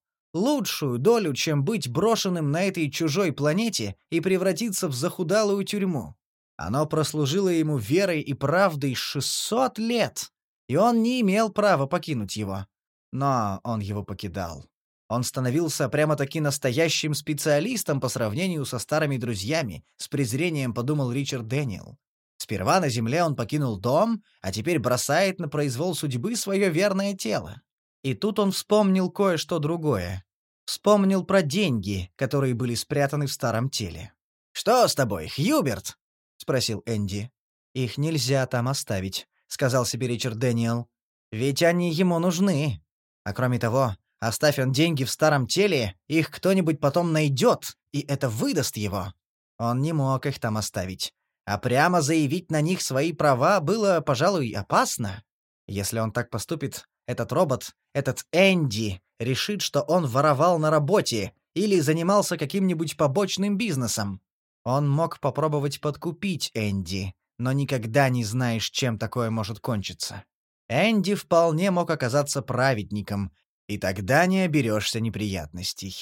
чем быть брошенным на этой чужой планете и превратиться в захудалую тюрьму. Оно прослужило ему верой и правдой 600 лет, и он не имел права покинуть его. Но он его покидал. Он становился прямо-таки настоящим специалистом по сравнению со старыми друзьями, с презрением подумал Ричард Дэниел. Сперва на земле он покинул дом, а теперь бросает на произвол судьбы свое верное тело. И тут он вспомнил кое-что другое. Вспомнил про деньги, которые были спрятаны в старом теле. «Что с тобой, Хьюберт?» — спросил Энди. «Их нельзя там оставить», — сказал себе Ричард Дэниел. «Ведь они ему нужны. А кроме того, оставь он деньги в старом теле, их кто-нибудь потом найдет, и это выдаст его». Он не мог их там оставить. А прямо заявить на них свои права было, пожалуй, опасно. Если он так поступит, этот робот, этот Энди, решит, что он воровал на работе или занимался каким-нибудь побочным бизнесом. Он мог попробовать подкупить Энди, но никогда не знаешь, чем такое может кончиться. Энди вполне мог оказаться праведником, и тогда не оберешься неприятностей.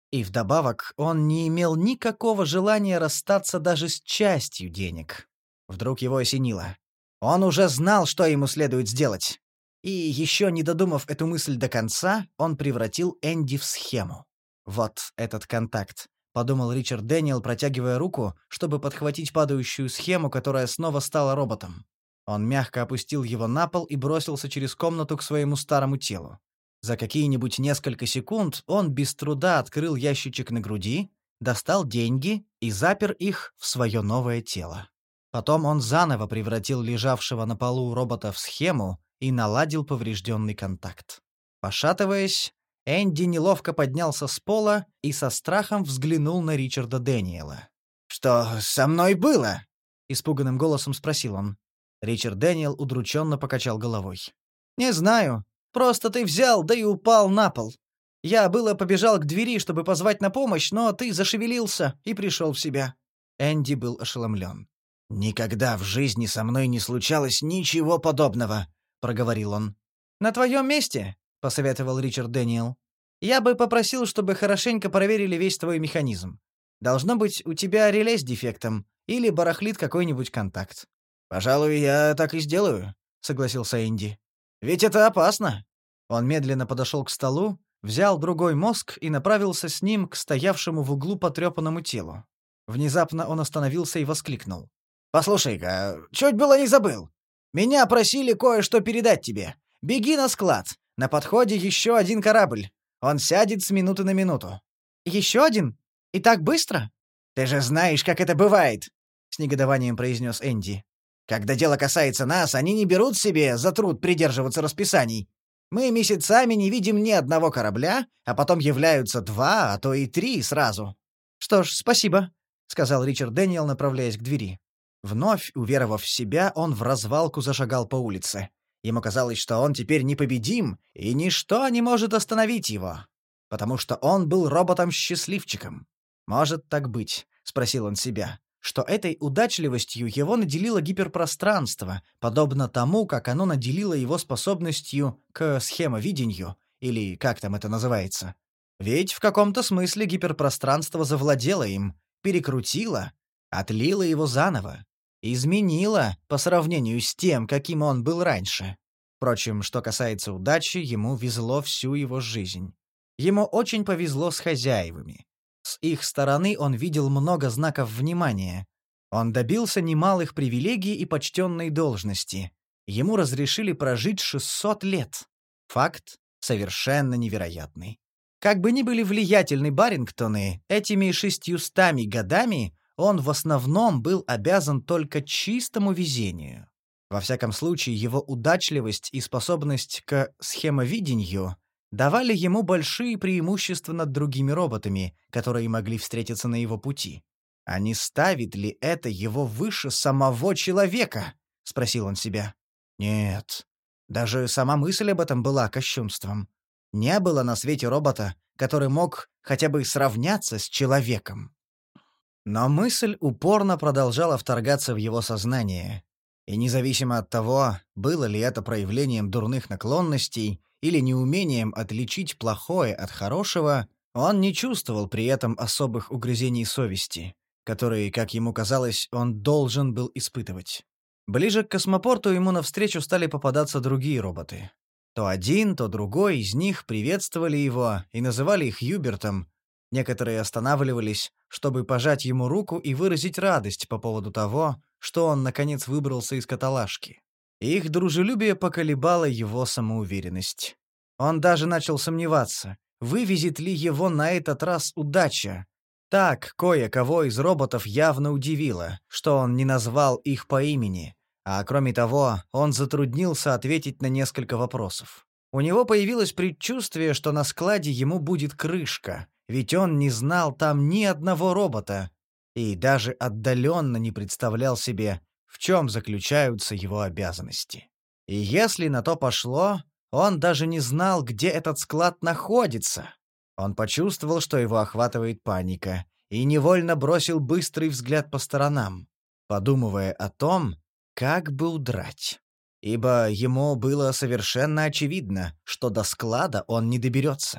И вдобавок он не имел никакого желания расстаться даже с частью денег. Вдруг его осенило. Он уже знал, что ему следует сделать. И еще не додумав эту мысль до конца, он превратил Энди в схему. «Вот этот контакт», — подумал Ричард Дэниел, протягивая руку, чтобы подхватить падающую схему, которая снова стала роботом. Он мягко опустил его на пол и бросился через комнату к своему старому телу. За какие-нибудь несколько секунд он без труда открыл ящичек на груди, достал деньги и запер их в свое новое тело. Потом он заново превратил лежавшего на полу робота в схему и наладил поврежденный контакт. Пошатываясь, Энди неловко поднялся с пола и со страхом взглянул на Ричарда Дэниела. «Что со мной было?» — испуганным голосом спросил он. Ричард Дэниел удрученно покачал головой. «Не знаю. Просто ты взял, да и упал на пол. Я было побежал к двери, чтобы позвать на помощь, но ты зашевелился и пришел в себя». Энди был ошеломлен. «Никогда в жизни со мной не случалось ничего подобного», — проговорил он. «На твоем месте», — посоветовал Ричард Дэниел, «я бы попросил, чтобы хорошенько проверили весь твой механизм. Должно быть, у тебя реле с дефектом или барахлит какой-нибудь контакт». «Пожалуй, я так и сделаю», — согласился Энди. «Ведь это опасно». Он медленно подошел к столу, взял другой мозг и направился с ним к стоявшему в углу потрепанному телу. Внезапно он остановился и воскликнул. «Послушай-ка, чуть было не забыл. Меня просили кое-что передать тебе. Беги на склад. На подходе еще один корабль. Он сядет с минуты на минуту». «Еще один? И так быстро?» «Ты же знаешь, как это бывает», — с негодованием произнес Энди. «Когда дело касается нас, они не берут себе за труд придерживаться расписаний. Мы месяцами не видим ни одного корабля, а потом являются 2, а то и 3 сразу». «Что ж, спасибо», — сказал Ричард Дэниел, направляясь к двери. Вновь уверовав в себя, он вразвалку зашагал по улице. Ему казалось, что он теперь непобедим, и ничто не может остановить его, потому что он был роботом-счастливчиком. «Может так быть», — спросил он себя, что этой удачливостью его наделило гиперпространство, подобно тому, как оно наделило его способностью к схемовидению, или как там это называется. Ведь в каком-то смысле гиперпространство завладело им, перекрутило, отлило его заново, изменило по сравнению с тем, каким он был раньше. Впрочем, что касается удачи, ему везло всю его жизнь. Ему очень повезло с хозяевами. С их стороны он видел много знаков внимания. Он добился немалых привилегий и почтенной должности. Ему разрешили прожить 600 лет. Факт совершенно невероятный. Как бы ни были влиятельны Барингтоны, этими 600 годами он в основном был обязан только чистому везению. Во всяком случае, его удачливость и способность к схемовидению давали ему большие преимущества над другими роботами, которые могли встретиться на его пути. «А не ставит ли это его выше самого человека?» — спросил он себя. Нет, даже сама мысль об этом была кощунством. Не было на свете робота, который мог хотя бы сравняться с человеком. Но мысль упорно продолжала вторгаться в его сознание. И независимо от того, было ли это проявлением дурных наклонностей или неумением отличить плохое от хорошего, он не чувствовал при этом особых угрызений совести, которые, как ему казалось, он должен был испытывать. Ближе к космопорту ему навстречу стали попадаться другие роботы. То один, то другой из них приветствовали его и называли их Хьюбертом. Некоторые останавливались, чтобы пожать ему руку и выразить радость по поводу того, что он, наконец, выбрался из каталажки. Их дружелюбие поколебало его самоуверенность. Он даже начал сомневаться, вывезет ли его на этот раз удача. Так кое-кого из роботов явно удивило, что он не назвал их по имени, а кроме того, он затруднился ответить на несколько вопросов. У него появилось предчувствие, что на складе ему будет крышка, ведь он не знал там ни одного робота и даже отдаленно не представлял себе, в чем заключаются его обязанности. И если на то пошло, он даже не знал, где этот склад находится. Он почувствовал, что его охватывает паника, и невольно бросил быстрый взгляд по сторонам, подумывая о том, как бы удрать. Ибо ему было совершенно очевидно, что до склада он не доберется.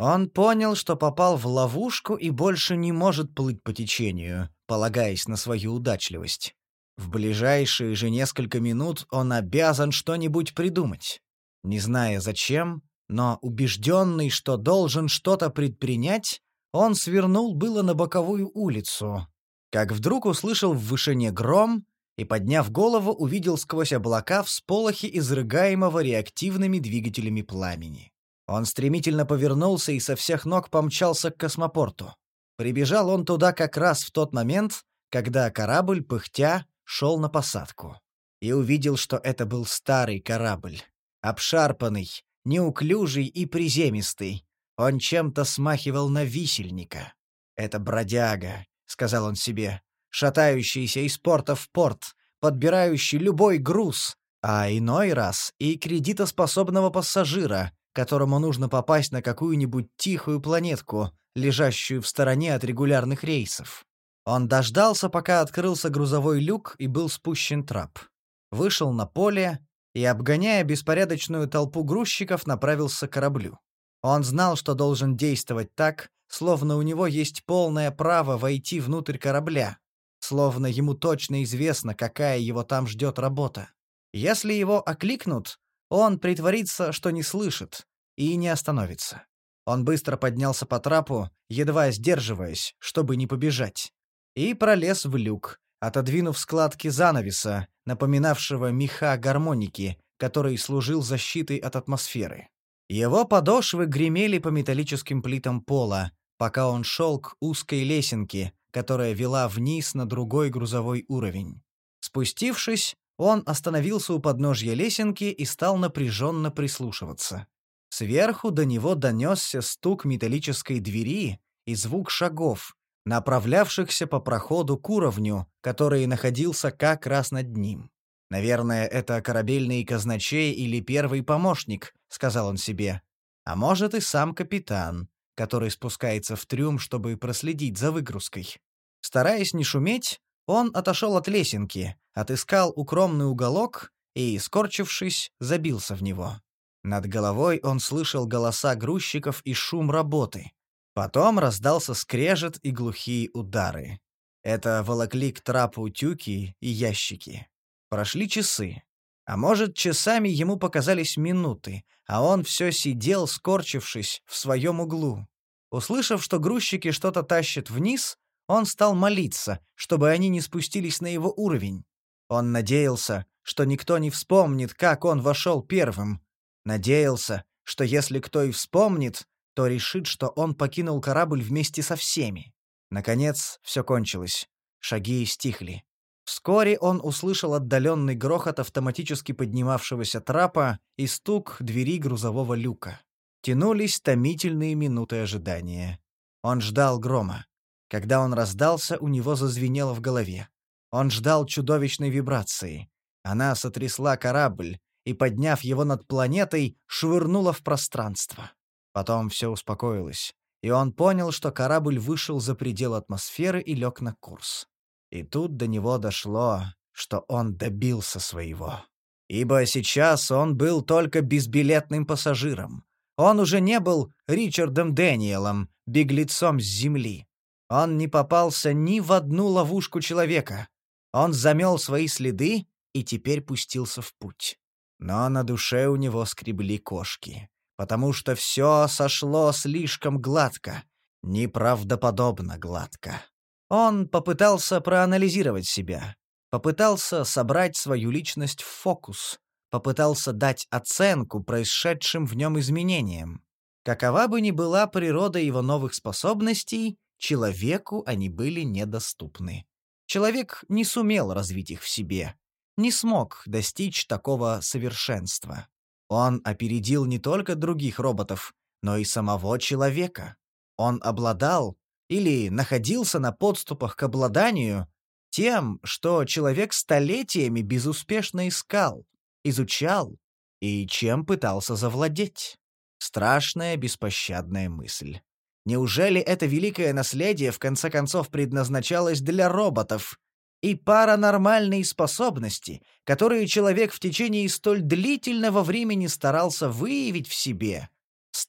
Он понял, что попал в ловушку и больше не может плыть по течению, полагаясь на свою удачливость. В ближайшие же несколько минут он обязан что-нибудь придумать. Не зная зачем, но убежденный, что должен что-то предпринять, он свернул было на боковую улицу, как вдруг услышал в вышине гром и, подняв голову, увидел сквозь облака всполохи изрыгаемого реактивными двигателями пламени. Он стремительно повернулся и со всех ног помчался к космопорту. Прибежал он туда как раз в тот момент, когда корабль, пыхтя, шел на посадку. И увидел, что это был старый корабль. Обшарпанный, неуклюжий и приземистый. Он чем-то смахивал на висельника. «Это бродяга», — сказал он себе, шатающийся из порта в порт, подбирающий любой груз, а иной раз и кредитоспособного пассажира, которому нужно попасть на какую-нибудь тихую планетку, лежащую в стороне от регулярных рейсов. Он дождался, пока открылся грузовой люк и был спущен трап. Вышел на поле и, обгоняя беспорядочную толпу грузчиков, направился к кораблю. Он знал, что должен действовать так, словно у него есть полное право войти внутрь корабля, словно ему точно известно, какая его там ждет работа. Если его окликнут, он притворится, что не слышит, и не остановится. Он быстро поднялся по трапу, едва сдерживаясь, чтобы не побежать, и пролез в люк, отодвинув складки занавеса, напоминавшего меха гармоники, который служил защитой от атмосферы. Его подошвы гремели по металлическим плитам пола, пока он шел к узкой лесенке, которая вела вниз на другой грузовой уровень. Спустившись, он остановился у подножья лесенки и стал напряженно прислушиваться. Сверху до него донесся стук металлической двери и звук шагов, направлявшихся по проходу к уровню, который находился как раз над ним. «Наверное, это корабельный казначей или первый помощник», — сказал он себе. «А может, и сам капитан, который спускается в трюм, чтобы проследить за выгрузкой». Стараясь не шуметь, он отошел от лесенки, отыскал укромный уголок и, скорчившись, забился в него. Над головой он слышал голоса грузчиков и шум работы. Потом раздался скрежет и глухие удары. Это волокли к трапу тюки и ящики. Прошли часы. А может, часами ему показались минуты, а он все сидел, скорчившись в своем углу. Услышав, что грузчики что-то тащат вниз, он стал молиться, чтобы они не спустились на его уровень. Он надеялся, что никто не вспомнит, как он вошел первым. Надеялся, что если кто и вспомнит, то решит, что он покинул корабль вместе со всеми. Наконец, все кончилось. Шаги стихли. Вскоре он услышал отдаленный грохот автоматически поднимавшегося трапа и стук двери грузового люка. Тянулись томительные минуты ожидания. Он ждал грома. Когда он раздался, у него зазвенело в голове. Он ждал чудовищной вибрации. Она сотрясла корабль и, подняв его над планетой, швырнула в пространство. Потом все успокоилось, и он понял, что корабль вышел за пределы атмосферы и лег на курс. И тут до него дошло, что он добился своего. Ибо сейчас он был только безбилетным пассажиром. Он уже не был Ричардом Дэниелом, беглецом с Земли. Он не попался ни в одну ловушку человека. Он замел свои следы и теперь пустился в путь. Но на душе у него скребли кошки, потому что все сошло слишком гладко, неправдоподобно гладко. Он попытался проанализировать себя, попытался собрать свою личность в фокус, попытался дать оценку происшедшим в нем изменениям. Какова бы ни была природа его новых способностей, человеку они были недоступны. Человек не сумел развить их в себе, не смог достичь такого совершенства. Он опередил не только других роботов, но и самого человека. Он обладал или находился на подступах к обладанию тем, что человек столетиями безуспешно искал, изучал и чем пытался завладеть. Страшная беспощадная мысль. Неужели это великое наследие в конце концов предназначалось для роботов? И паранормальные способности, которые человек в течение столь длительного времени старался выявить в себе,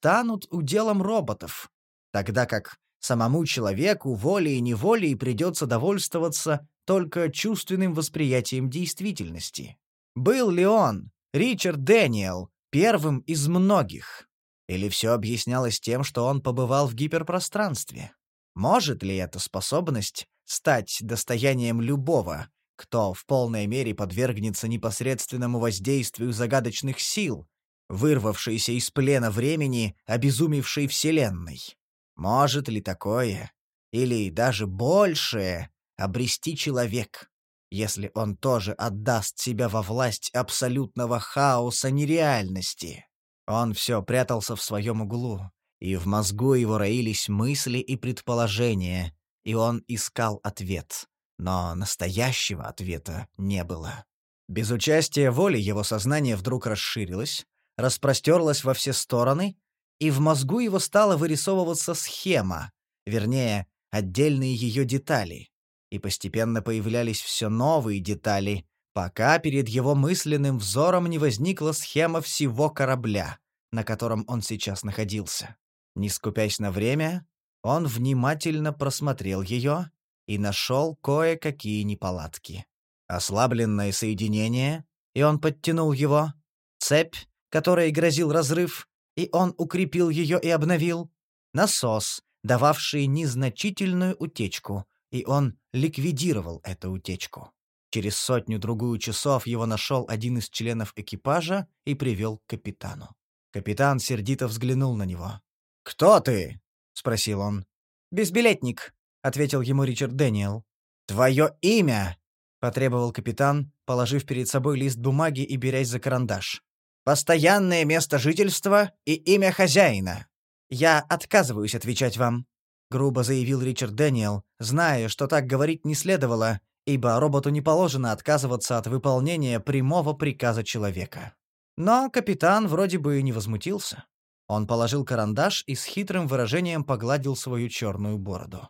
станут уделом роботов, тогда как самому человеку волей-неволей придется довольствоваться только чувственным восприятием действительности. Был ли он, Ричард Дэниел, первым из многих? Или все объяснялось тем, что он побывал в гиперпространстве? Может ли эта способность стать достоянием любого, кто в полной мере подвергнется непосредственному воздействию загадочных сил, вырвавшейся из плена времени, обезумевшей Вселенной? Может ли такое, или даже большее, обрести человек, если он тоже отдаст себя во власть абсолютного хаоса нереальности? Он все прятался в своем углу, и в мозгу его роились мысли и предположения, и он искал ответ. Но настоящего ответа не было. Без участия воли его сознание вдруг расширилось, распростерлось во все стороны, и в мозгу его стала вырисовываться схема, вернее, отдельные ее детали. И постепенно появлялись все новые детали, пока перед его мысленным взором не возникла схема всего корабля, на котором он сейчас находился. Не скупясь на время, он внимательно просмотрел ее и нашел кое-какие неполадки. Ослабленное соединение, и он подтянул его, цепь, которой грозил разрыв, и он укрепил ее и обновил, насос, дававший незначительную утечку, и он ликвидировал эту утечку. Через 100-другую часов его нашел один из членов экипажа и привел к капитану. Капитан сердито взглянул на него. «Кто ты?» — спросил он. «Безбилетник», — ответил ему Ричард Дэниел. «Твое имя?» — потребовал капитан, положив перед собой лист бумаги и берясь за карандаш. «Постоянное место жительства и имя хозяина». «Я отказываюсь отвечать вам», — грубо заявил Ричард Дэниел, зная, что так говорить не следовало, ибо роботу не положено отказываться от выполнения прямого приказа человека. Но капитан вроде бы и не возмутился. Он положил карандаш и с хитрым выражением погладил свою черную бороду.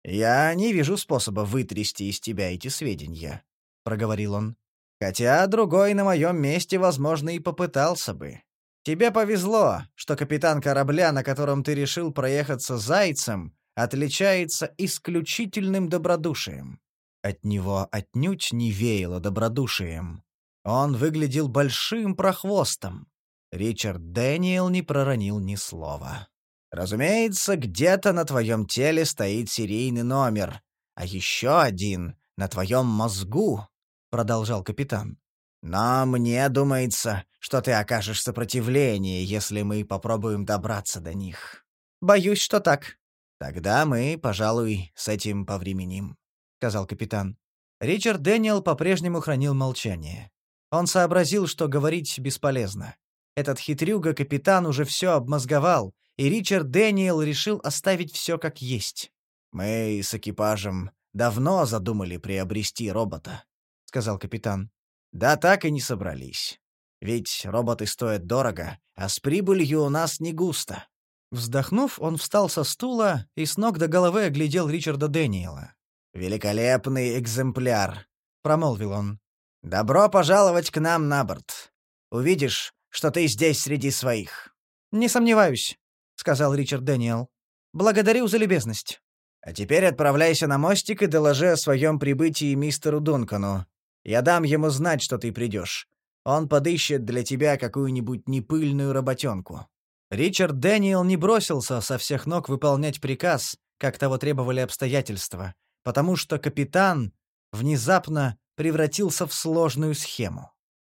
«Я не вижу способа вытрясти из тебя эти сведения», — проговорил он. «Хотя другой на моем месте, возможно, и попытался бы. Тебе повезло, что капитан корабля, на котором ты решил проехаться зайцем, отличается исключительным добродушием». От него отнюдь не веяло добродушием. Он выглядел большим прохвостом. Ричард Дэниел не проронил ни слова. «Разумеется, где-то на твоем теле стоит серийный номер, а еще один на твоем мозгу», — продолжал капитан. «Но мне думается, что ты окажешь сопротивление, если мы попробуем добраться до них». «Боюсь, что так». «Тогда мы, пожалуй, с этим повременим», — сказал капитан. Ричард Дэниел по-прежнему хранил молчание. Он сообразил, что говорить бесполезно. Этот хитрюга-капитан уже все обмозговал, и Ричард Дэниел решил оставить все как есть. «Мы с экипажем давно задумали приобрести робота», — сказал капитан. «Да так и не собрались. Ведь роботы стоят дорого, а с прибылью у нас не густо». Вздохнув, он встал со стула и с ног до головы оглядел Ричарда Дэниела. «Великолепный экземпляр», — промолвил он. «Добро пожаловать к нам на борт. Увидишь, что ты здесь среди своих». «Не сомневаюсь», — сказал Ричард Дэниел. «Благодарю за любезность». «А теперь отправляйся на мостик и доложи о своем прибытии мистеру Дункану. Я дам ему знать, что ты придешь. Он подыщет для тебя какую-нибудь непыльную работенку». Ричард Дэниел не бросился со всех ног выполнять приказ, как того требовали обстоятельства, потому что капитан внезапно превратился в сложную схему.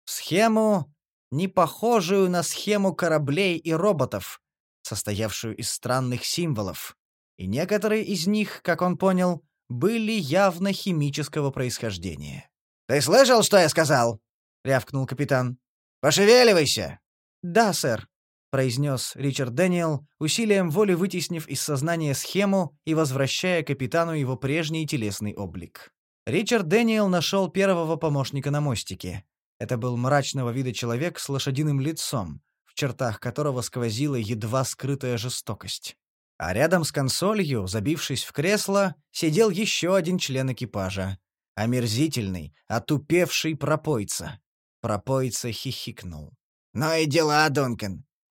Схему, не похожую на схему кораблей и роботов, состоявшую из странных символов, и некоторые из них, как он понял, были явно химического происхождения. «Ты слышал, что я сказал?» — рявкнул капитан. «Пошевеливайся!» «Да, сэр», — произнес Ричард Дэниел, усилием воли вытеснив из сознания схему и возвращая капитану его прежний телесный облик. Ричард Дэниел нашел первого помощника на мостике. Это был мрачного вида человек с лошадиным лицом, в чертах которого сквозила едва скрытая жестокость. А рядом с консолью, забившись в кресло, сидел еще один член экипажа. Омерзительный, отупевший пропойца. Пропойца хихикнул. «Ну и дела, Дункан.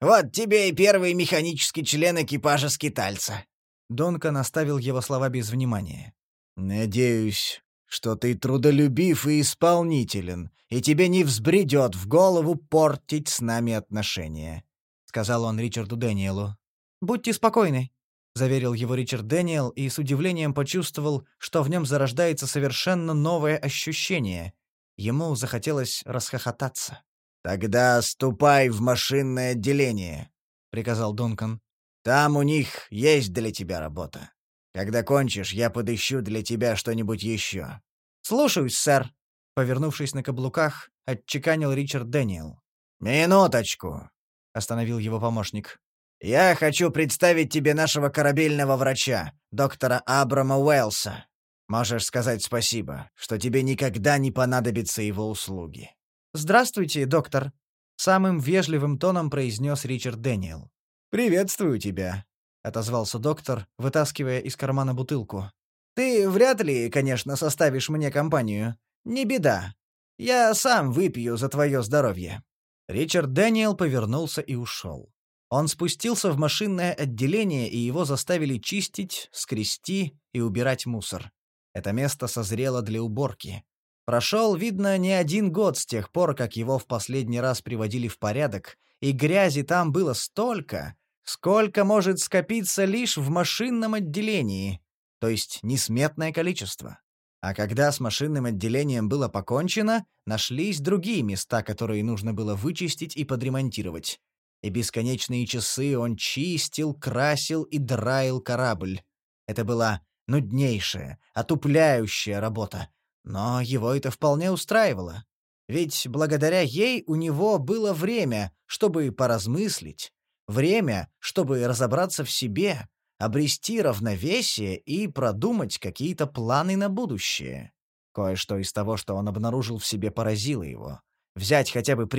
Вот тебе и первый механический член экипажа скитальца». Дункан оставил его слова без внимания. «Надеюсь, что ты трудолюбив и исполнителен, и тебе не взбредет в голову портить с нами отношения», — сказал он Ричарду Дэниелу. «Будьте спокойны», — заверил его Ричард Дэниел и с удивлением почувствовал, что в нем зарождается совершенно новое ощущение. Ему захотелось расхохотаться. «Тогда ступай в машинное отделение», — приказал Дункан. «Там у них есть для тебя работа. Когда кончишь, я подыщу для тебя что-нибудь еще». «Слушаюсь, сэр», — повернувшись на каблуках, отчеканил Ричард Дэниел. «Минуточку», — остановил его помощник. «Я хочу представить тебе нашего корабельного врача, доктора Абрама Уэллса. Можешь сказать спасибо, что тебе никогда не понадобятся его услуги». «Здравствуйте, доктор», — самым вежливым тоном произнес Ричард Дэниел. «Приветствую тебя», — отозвался доктор, вытаскивая из кармана бутылку. «Ты вряд ли, конечно, составишь мне компанию. Не беда. Я сам выпью за твое здоровье». Ричард Дэниел повернулся и ушел. Он спустился в машинное отделение, и его заставили чистить, скрести и убирать мусор. Это место созрело для уборки. Прошел, видно, не один год с тех пор, как его в последний раз приводили в порядок, и грязи там было столько, сколько может скопиться лишь в машинном отделении, то есть несметное количество. А когда с машинным отделением было покончено, нашлись другие места, которые нужно было вычистить и подремонтировать. И бесконечные часы он чистил, красил и драил корабль. Это была нуднейшая, отупляющая работа. Но его это вполне устраивало. Ведь благодаря ей у него было время, чтобы поразмыслить, время, чтобы разобраться в себе, обрести равновесие и продумать какие-то планы на будущее. Кое-что из того, что он обнаружил в себе, поразило его. Взять хотя бы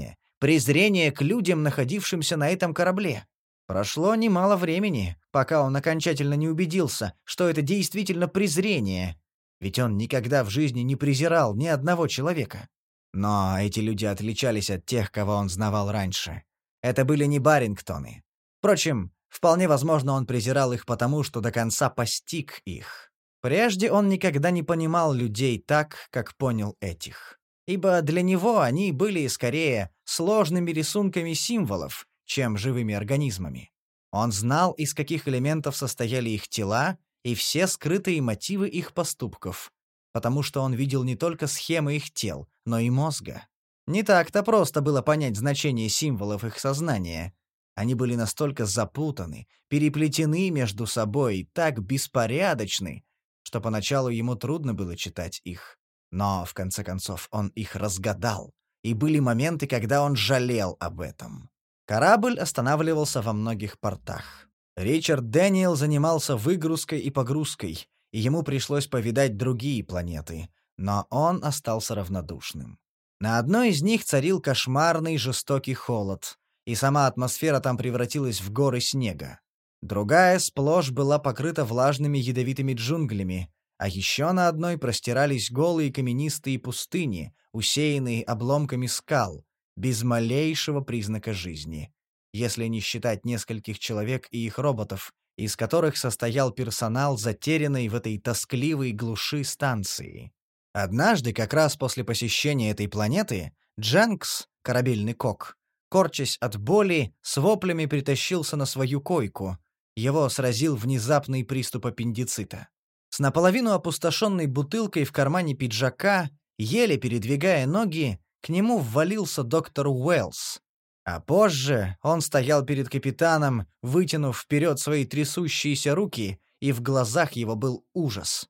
презрение к людям, находившимся на этом корабле. Прошло немало времени, пока он окончательно не убедился, что это действительно презрение, ведь он никогда в жизни не презирал ни одного человека. Но эти люди отличались от тех, кого он знавал раньше. Это были не Барингтоны. Впрочем, вполне возможно, он презирал их потому, что до конца постиг их. Прежде он никогда не понимал людей так, как понял этих. Ибо для него они были скорее сложными рисунками символов, чем живыми организмами. Он знал, из каких элементов состояли их тела и все скрытые мотивы их поступков, потому что он видел не только схемы их тел, но и мозга. Не так-то просто было понять значение символов их сознания. Они были настолько запутаны, переплетены между собой и так беспорядочны, что поначалу ему трудно было читать их. Но, в конце концов, он их разгадал, и были моменты, когда он жалел об этом. Корабль останавливался во многих портах. Ричард Дэниел занимался выгрузкой и погрузкой, и ему пришлось повидать другие планеты, но он остался равнодушным. На одной из них царил кошмарный жестокий холод, и сама атмосфера там превратилась в горы снега. Другая сплошь была покрыта влажными ядовитыми джунглями, а еще на одной простирались голые каменистые пустыни, усеянные обломками скал, без малейшего признака жизни, если не считать нескольких человек и их роботов, из которых состоял персонал, затерянный в этой тоскливой глуши станции. Однажды, как раз после посещения этой планеты, Дженкс, корабельный кок, корчась от боли, с воплями притащился на свою койку. Его сразил внезапный приступ аппендицита. С наполовину опустошенной бутылкой в кармане пиджака, еле передвигая ноги, к нему ввалился доктор Уэллс. А позже он стоял перед капитаном, вытянув вперед свои трясущиеся руки, и в глазах его был ужас.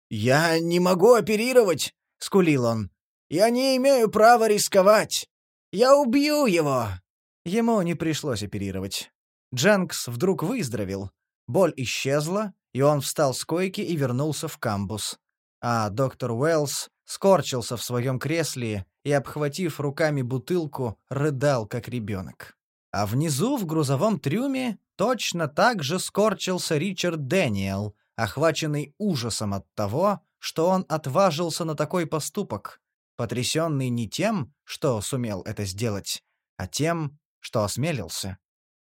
«Я не могу оперировать!» — скулил он. «Я не имею права рисковать! Я убью его!» Ему не пришлось оперировать. Дженкс вдруг выздоровел, боль исчезла, и он встал с койки и вернулся в камбус. А доктор Уэллс скорчился в своем кресле и, обхватив руками бутылку, рыдал, как ребенок. А внизу, в грузовом трюме, точно так же скорчился Ричард Дэниел, охваченный ужасом от того, что он отважился на такой поступок, потрясенный не тем, что сумел это сделать, а тем, что осмелился.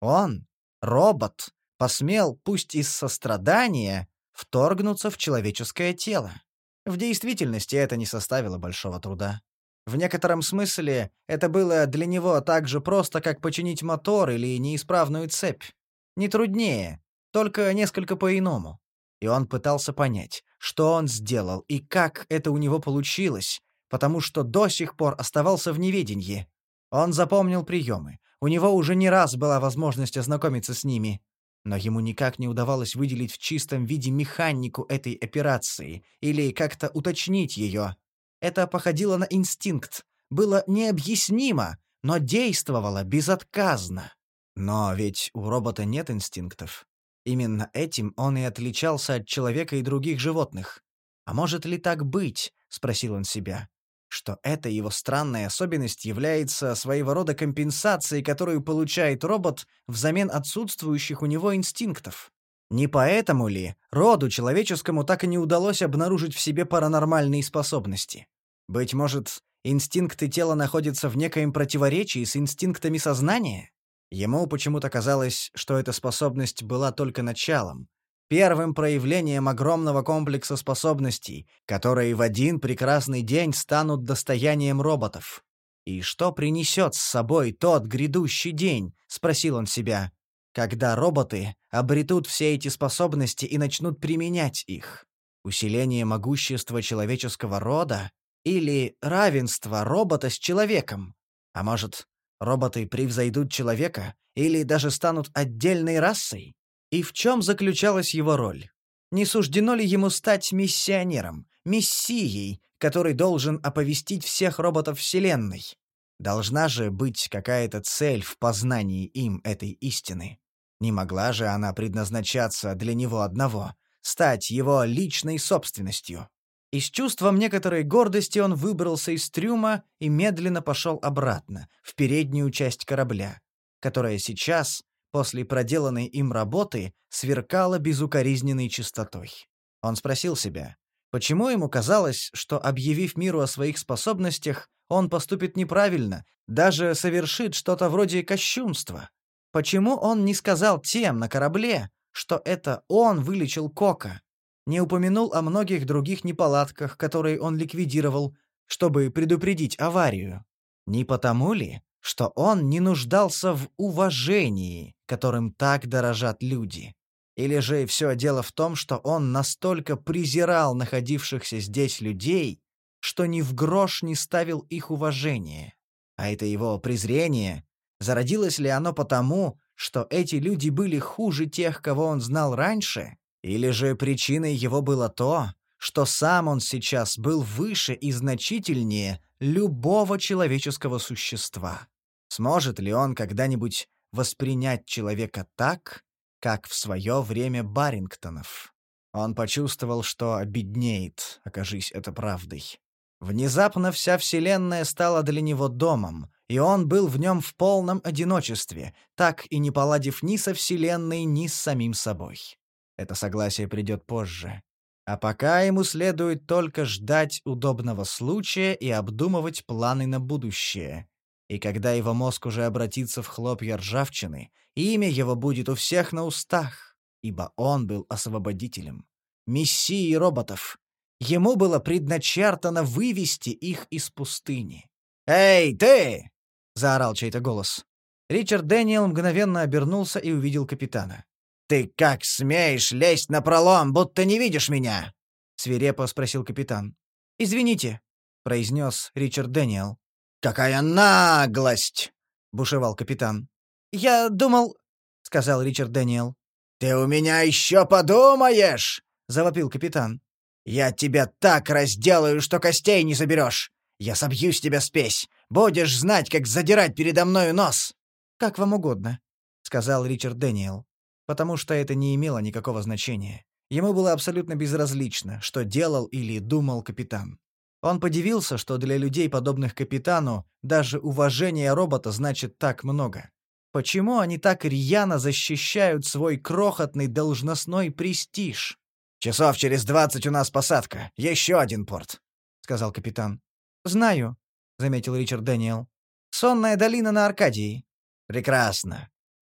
Он, робот, посмел, пусть из сострадания, вторгнуться в человеческое тело. В действительности это не составило большого труда. В некотором смысле это было для него так же просто, как починить мотор или неисправную цепь. Не труднее, только несколько по-иному. И он пытался понять, что он сделал и как это у него получилось, потому что до сих пор оставался в неведении. Он запомнил приемы, у него уже не раз была возможность ознакомиться с ними. Но ему никак не удавалось выделить в чистом виде механику этой операции или как-то уточнить ее. Это походило на инстинкт, было необъяснимо, но действовало безотказно. Но ведь у робота нет инстинктов. Именно этим он и отличался от человека и других животных. «А может ли так быть?» — спросил он себя. Что эта его странная особенность является своего рода компенсацией, которую получает робот взамен отсутствующих у него инстинктов. Не поэтому ли роду человеческому так и не удалось обнаружить в себе паранормальные способности? Быть может, инстинкты тела находятся в некоем противоречии с инстинктами сознания? Ему почему-то казалось, что эта способность была только началом, первым проявлением огромного комплекса способностей, которые в один прекрасный день станут достоянием роботов. «И что принесет с собой тот грядущий день?» — спросил он себя. «Когда роботы обретут все эти способности и начнут применять их? Усиление могущества человеческого рода или равенство робота с человеком? А может, роботы превзойдут человека или даже станут отдельной расой? И в чем заключалась его роль? Не суждено ли ему стать миссионером, мессией, который должен оповестить всех роботов Вселенной? Должна же быть какая-то цель в познании им этой истины. Не могла же она предназначаться для него одного, стать его личной собственностью. И с чувством некоторой гордости он выбрался из трюма и медленно пошел обратно, в переднюю часть корабля, которая сейчас, после проделанной им работы, сверкала безукоризненной чистотой. Он спросил себя, почему ему казалось, что, объявив миру о своих способностях, он поступит неправильно, даже совершит что-то вроде кощунства? Почему он не сказал тем на корабле, что это он вылечил Кока? Не упомянул о многих других неполадках, которые он ликвидировал, чтобы предупредить аварию? Не потому ли, что он не нуждался в уважении, которым так дорожат люди? Или же все дело в том, что он настолько презирал находившихся здесь людей, что ни в грош не ставил их уважение? А это его презрение, зародилось ли оно потому, что эти люди были хуже тех, кого он знал раньше? Или же причиной его было то, что сам он сейчас был выше и значительнее любого человеческого существа? Сможет ли он когда-нибудь воспринять человека так, как в свое время Барингтонов? Он почувствовал, что обеднеет, окажись это правдой. Внезапно вся Вселенная стала для него домом, и он был в нем в полном одиночестве, так и не поладив ни со Вселенной, ни с самим собой. Это согласие придет позже. А пока ему следует только ждать удобного случая и обдумывать планы на будущее. И когда его мозг уже обратится в хлопья ржавчины, имя его будет у всех на устах, ибо он был освободителем, мессией роботов. Ему было предначертано вывести их из пустыни. «Эй, ты!» — заорал чей-то голос. Ричард Дэниел мгновенно обернулся и увидел капитана. «Ты как смеешь лезть напролом, будто не видишь меня?» — свирепо спросил капитан. «Извините», — произнес Ричард Дэниел. «Какая наглость!» — бушевал капитан. «Я думал...» — сказал Ричард Дэниел. «Ты у меня еще подумаешь!» — завопил капитан. «Я тебя так разделаю, что костей не соберешь! Я собью с тебя спесь! Будешь знать, как задирать передо мною нос!» «Как вам угодно», — сказал Ричард Дэниел, потому что это не имело никакого значения. Ему было абсолютно безразлично, что делал или думал капитан. Он подивился, что для людей, подобных капитану, даже уважение робота значит так много. Почему они так рьяно защищают свой крохотный должностной престиж? «Часов через 20 у нас посадка. Еще один порт», — сказал капитан. «Знаю», — заметил Ричард Дэниел. «Сонная долина на Аркадии». «Прекрасно», —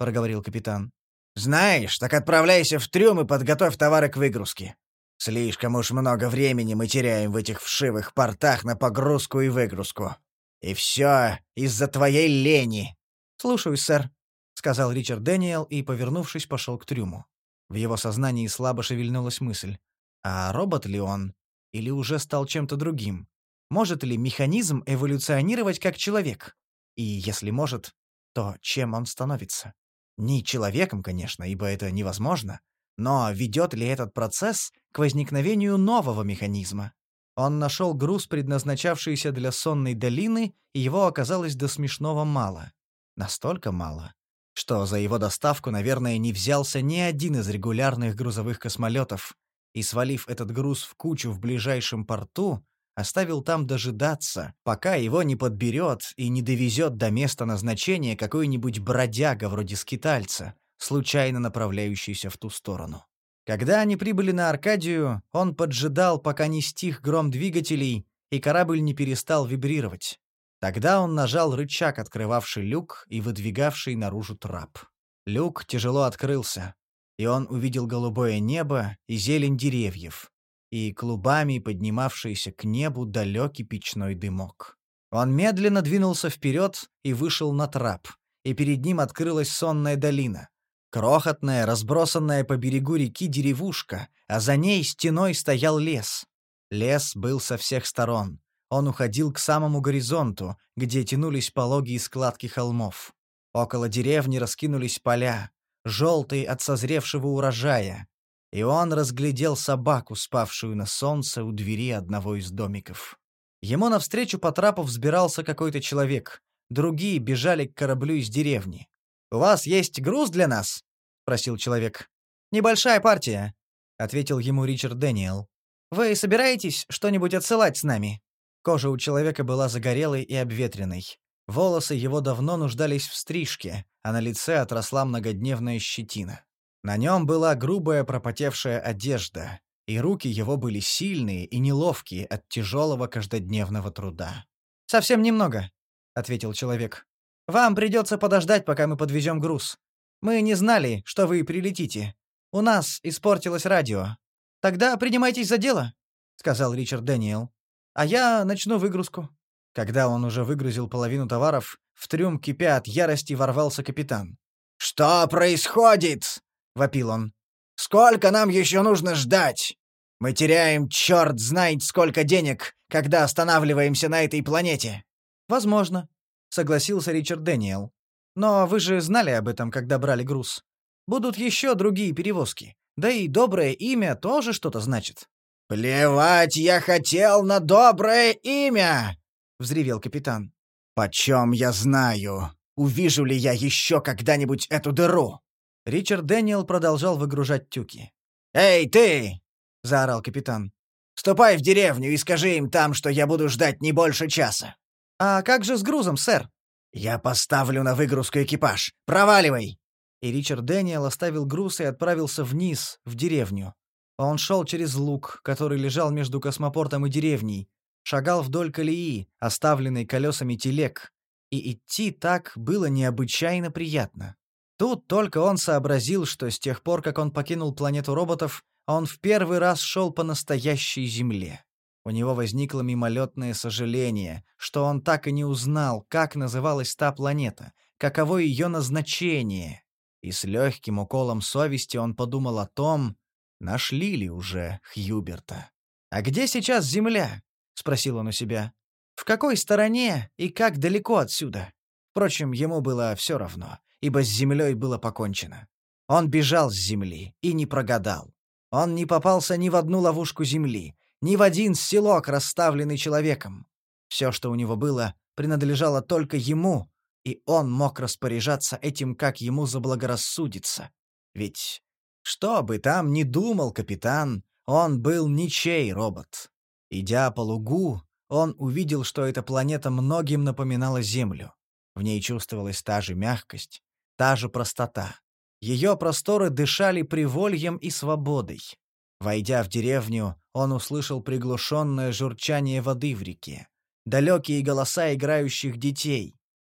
проговорил капитан. «Знаешь, так отправляйся в трюм и подготовь товары к выгрузке. Слишком уж много времени мы теряем в этих вшивых портах на погрузку и выгрузку. И все из-за твоей лени». «Слушаюсь, сэр», — сказал Ричард Дэниел и, повернувшись, пошел к трюму. В его сознании слабо шевельнулась мысль. А робот ли он? Или уже стал чем-то другим? Может ли механизм эволюционировать как человек? И если может, то чем он становится? Не человеком, конечно, ибо это невозможно. Но ведет ли этот процесс к возникновению нового механизма? Он нашел груз, предназначавшийся для сонной долины, и его оказалось до смешного мало. Настолько мало, что за его доставку, наверное, не взялся ни один из регулярных грузовых космолетов, и, свалив этот груз в кучу в ближайшем порту, оставил там дожидаться, пока его не подберет и не довезет до места назначения какой-нибудь бродяга вроде скитальца, случайно направляющийся в ту сторону. Когда они прибыли на Аркадию, он поджидал, пока не стих гром двигателей, и корабль не перестал вибрировать. Тогда он нажал рычаг, открывавший люк и выдвигавший наружу трап. Люк тяжело открылся, и он увидел голубое небо и зелень деревьев, и клубами поднимавшийся к небу далекий печной дымок. Он медленно двинулся вперед и вышел на трап, и перед ним открылась сонная долина. Крохотная, разбросанная по берегу реки деревушка, а за ней стеной стоял лес. Лес был со всех сторон. Он уходил к самому горизонту, где тянулись пологие складки холмов. Около деревни раскинулись поля, желтые от созревшего урожая, и он разглядел собаку, спавшую на солнце у двери одного из домиков. Ему навстречу по трапу взбирался какой-то человек. Другие бежали к кораблю из деревни. «У вас есть груз для нас?» — спросил человек. «Небольшая партия», — ответил ему Ричард Дэниел. «Вы собираетесь что-нибудь отсылать с нами?» Кожа у человека была загорелой и обветренной. Волосы его давно нуждались в стрижке, а на лице отросла многодневная щетина. На нем была грубая пропотевшая одежда, и руки его были сильные и неловкие от тяжелого каждодневного труда. «Совсем немного», — ответил человек. «Вам придется подождать, пока мы подвезем груз. Мы не знали, что вы прилетите. У нас испортилось радио». «Тогда принимайтесь за дело», — сказал Ричард Дэниел. «А я начну выгрузку». Когда он уже выгрузил половину товаров, в трюм, кипя от ярости, ворвался капитан. «Что происходит?» — вопил он. «Сколько нам еще нужно ждать? Мы теряем черт знает сколько денег, когда останавливаемся на этой планете». «Возможно», — согласился Ричард Дэниел. «Но вы же знали об этом, когда брали груз. Будут еще другие перевозки. Да и доброе имя тоже что-то значит». «Плевать я хотел на доброе имя!» — взревел капитан. «Почем я знаю, увижу ли я еще когда-нибудь эту дыру?» Ричард Дэниел продолжал выгружать тюки. «Эй, ты!» — заорал капитан. «Ступай в деревню и скажи им там, что я буду ждать не больше часа». «А как же с грузом, сэр?» «Я поставлю на выгрузку экипаж. Проваливай!» И Ричард Дэниел оставил груз и отправился вниз, в деревню. Он шел через луг, который лежал между космопортом и деревней, шагал вдоль колеи, оставленной колесами телег, и идти так было необычайно приятно. Тут только он сообразил, что с тех пор, как он покинул планету роботов, он в первый раз шел по настоящей Земле. У него возникло мимолетное сожаление, что он так и не узнал, как называлась та планета, каково ее назначение. И с легким уколом совести он подумал о том, нашли ли уже Хьюберта. «А где сейчас Земля?» — спросил он у себя. «В какой стороне и как далеко отсюда?» Впрочем, ему было все равно, ибо с Землей было покончено. Он бежал с Земли и не прогадал. Он не попался ни в одну ловушку Земли, ни в один селок, расставленный человеком. Все, что у него было, принадлежало только ему, и он мог распоряжаться этим, как ему заблагорассудится. Ведь что бы там ни думал капитан, он был ничей робот. Идя по лугу, он увидел, что эта планета многим напоминала Землю. В ней чувствовалась та же мягкость, та же простота. Ее просторы дышали привольем и свободой. Войдя в деревню, он услышал приглушенное журчание воды в реке, далекие голоса играющих детей.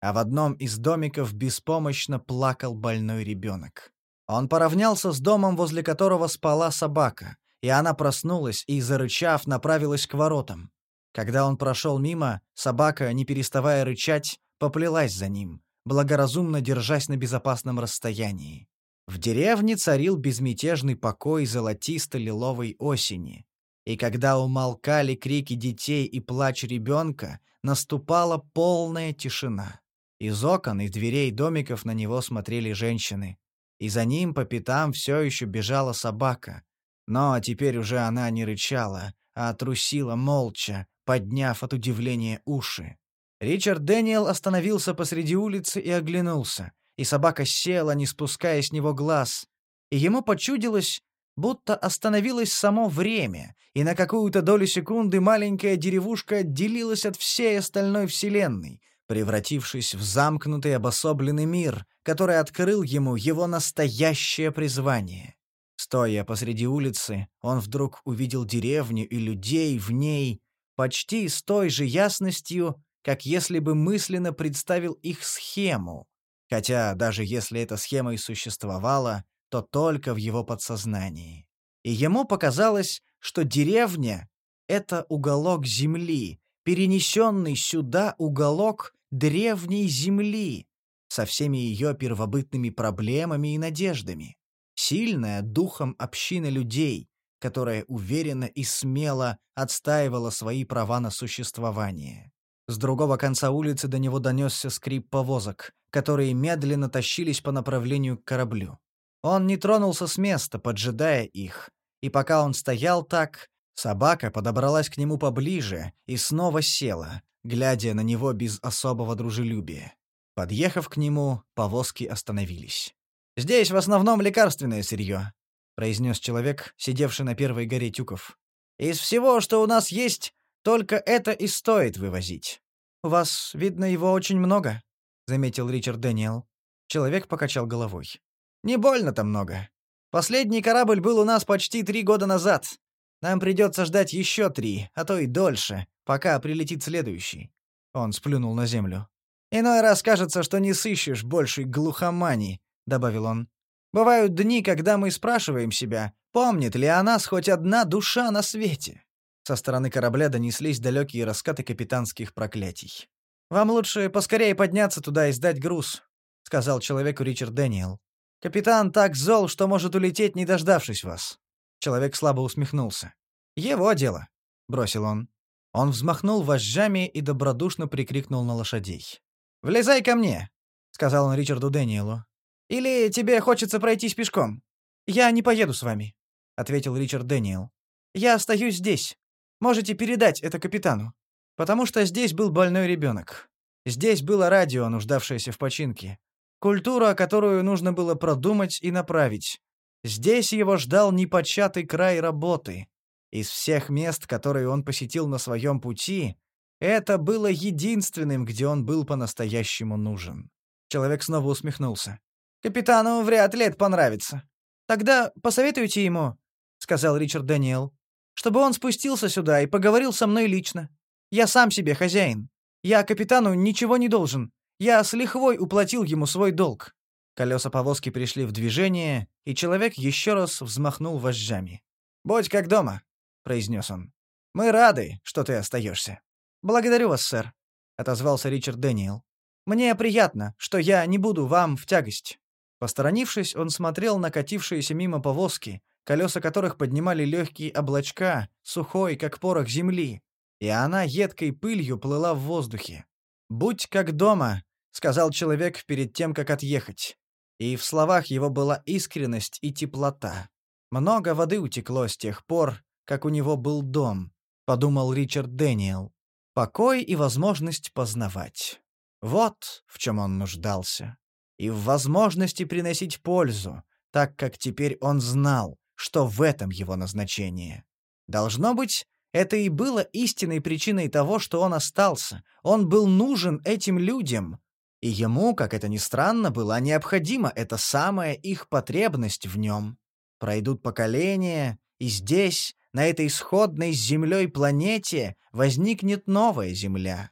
а в одном из домиков беспомощно плакал больной ребенок. Он поравнялся с домом, возле которого спала собака, и она проснулась и, зарычав, направилась к воротам. Когда он прошел мимо, собака, не переставая рычать, поплелась за ним, благоразумно держась на безопасном расстоянии. В деревне царил безмятежный покой золотисто-лиловой осени, и когда умолкали крики детей и плач ребенка, наступала полная тишина. Из окон и дверей домиков на него смотрели женщины, и за ним по пятам все еще бежала собака. Но теперь уже она не рычала, а трусила молча, подняв от удивления уши. Ричард Дэниел остановился посреди улицы и оглянулся, и собака села, не спуская с него глаз, и ему почудилось, будто остановилось само время, и на какую-то долю секунды маленькая деревушка отделилась от всей остальной вселенной, превратившись в замкнутый обособленный мир, который открыл ему его настоящее призвание. Стоя посреди улицы, он вдруг увидел деревню и людей в ней почти с той же ясностью, как если бы мысленно представил их схему, хотя даже если эта схема и существовала, то только в его подсознании. И ему показалось, что деревня — это уголок земли, перенесенный сюда уголок древней земли, со всеми ее первобытными проблемами и надеждами. Сильная духом община людей, которая уверенно и смело отстаивала свои права на существование. С другого конца улицы до него донесся скрип повозок, которые медленно тащились по направлению к кораблю. Он не тронулся с места, поджидая их, и пока он стоял так, собака подобралась к нему поближе и снова села, глядя на него без особого дружелюбия. Подъехав к нему, повозки остановились. «Здесь в основном лекарственное сырье», — произнес человек, сидевший на первой горе тюков. «Из всего, что у нас есть, только это и стоит вывозить». «У вас, видно, его очень много», — заметил Ричард Дэниел. Человек покачал головой. «Не больно-то много. Последний корабль был у нас почти 3 года назад. Нам придется ждать еще 3, а то и дольше, пока прилетит следующий». Он сплюнул на землю. «Иной раз кажется, что не сыщешь большей глухомани», — добавил он. «Бывают дни, когда мы спрашиваем себя, помнит ли о нас хоть одна душа на свете». Со стороны корабля донеслись далекие раскаты капитанских проклятий. «Вам лучше поскорее подняться туда и сдать груз», — сказал человеку Ричард Дэниел. «Капитан так зол, что может улететь, не дождавшись вас». Человек слабо усмехнулся. «Его дело», — бросил он. Он взмахнул вожжами и добродушно прикрикнул на лошадей. «Влезай ко мне», — сказал он Ричарду Дэниелу. «Или тебе хочется пройтись пешком?» «Я не поеду с вами», — ответил Ричард Дэниел. «Я остаюсь здесь. Можете передать это капитану. Потому что здесь был больной ребенок. Здесь было радио, нуждавшееся в починке. Культура, которую нужно было продумать и направить. Здесь его ждал непочатый край работы. Из всех мест, которые он посетил на своем пути, это было единственным, где он был по-настоящему нужен». Человек снова усмехнулся. «Капитану вряд ли это понравится». «Тогда посоветуйте ему», — сказал Ричард Дэниел, «чтобы он спустился сюда и поговорил со мной лично. Я сам себе хозяин. Я капитану ничего не должен. Я с лихвой уплатил ему свой долг». Колеса повозки пришли в движение, и человек еще раз взмахнул вожжами. «Будь как дома», — произнес он. «Мы рады, что ты остаешься». «Благодарю вас, сэр», — отозвался Ричард Дэниел. «Мне приятно, что я не буду вам в тягость». Посторонившись, он смотрел на катившиеся мимо повозки, колеса которых поднимали легкие облачка, сухой, как порох земли, и она едкой пылью плыла в воздухе. «Будь как дома», — сказал человек перед тем, как отъехать. И в словах его была искренность и теплота. «Много воды утекло с тех пор, как у него был дом», — подумал Ричард Дэниел. «Покой и возможность познавать. Вот в чем он нуждался. И в возможности приносить пользу, так как теперь он знал, что в этом его назначение. Должно быть, это и было истинной причиной того, что он остался. Он был нужен этим людям, и ему, как это ни странно, была необходима эта самая их потребность в нем. Пройдут поколения, и здесь, на этой сходной с Землей планете, возникнет новая Земля.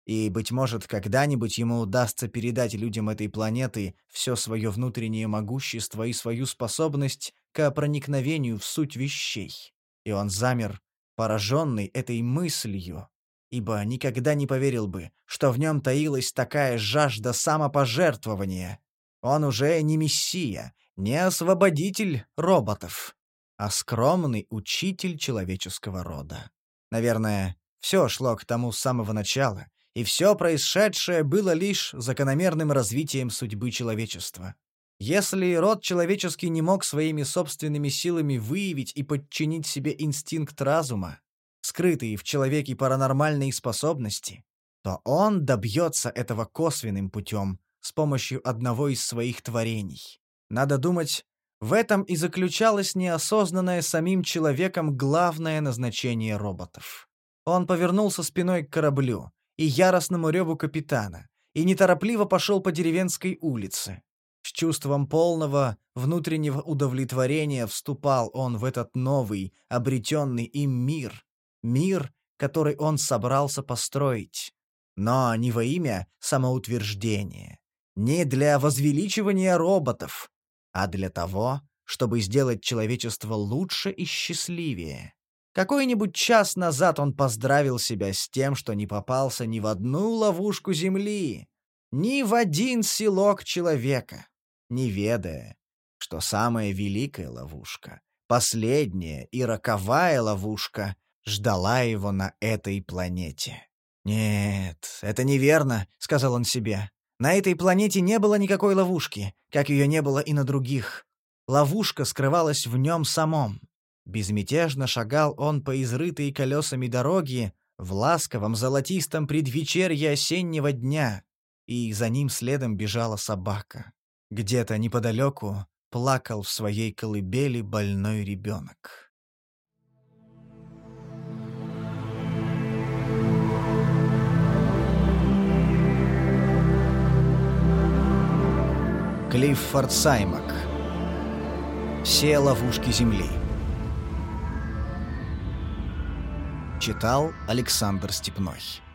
И, быть может, когда-нибудь ему удастся передать людям этой планеты все свое внутреннее могущество и свою способность к проникновению в суть вещей. И он замер, пораженный этой мыслью, ибо никогда не поверил бы, что в нем таилась такая жажда самопожертвования. Он уже не мессия, не освободитель роботов, а скромный учитель человеческого рода. Наверное, все шло к тому с самого начала, и все происшедшее было лишь закономерным развитием судьбы человечества. Если род человеческий не мог своими собственными силами выявить и подчинить себе инстинкт разума, скрытые в человеке паранормальные способности, то он добьется этого косвенным путем, с помощью одного из своих творений. Надо думать, в этом и заключалось неосознанное самим человеком главное назначение роботов. Он повернулся спиной к кораблю и яростному реву капитана и неторопливо пошел по деревенской улице. С чувством полного внутреннего удовлетворения вступал он в этот новый, обретенный им мир, который он собрался построить. Но не во имя самоутверждения, не для возвеличивания роботов, а для того, чтобы сделать человечество лучше и счастливее. Какой-нибудь час назад он поздравил себя с тем, что не попался ни в одну ловушку Земли, ни в один селок человека, не ведая, что самая великая ловушка, последняя и роковая ловушка ждала его на этой планете. «Нет, это неверно», — сказал он себе. «На этой планете не было никакой ловушки, как ее не было и на других. Ловушка скрывалась в нем самом». Безмятежно шагал он по изрытой колесами дороге в ласковом золотистом предвечерье осеннего дня, и за ним следом бежала собака. Где-то неподалеку плакал в своей колыбели больной ребенок. Клиффорд Саймак. Все ловушки Земли. Читал Александр Степной.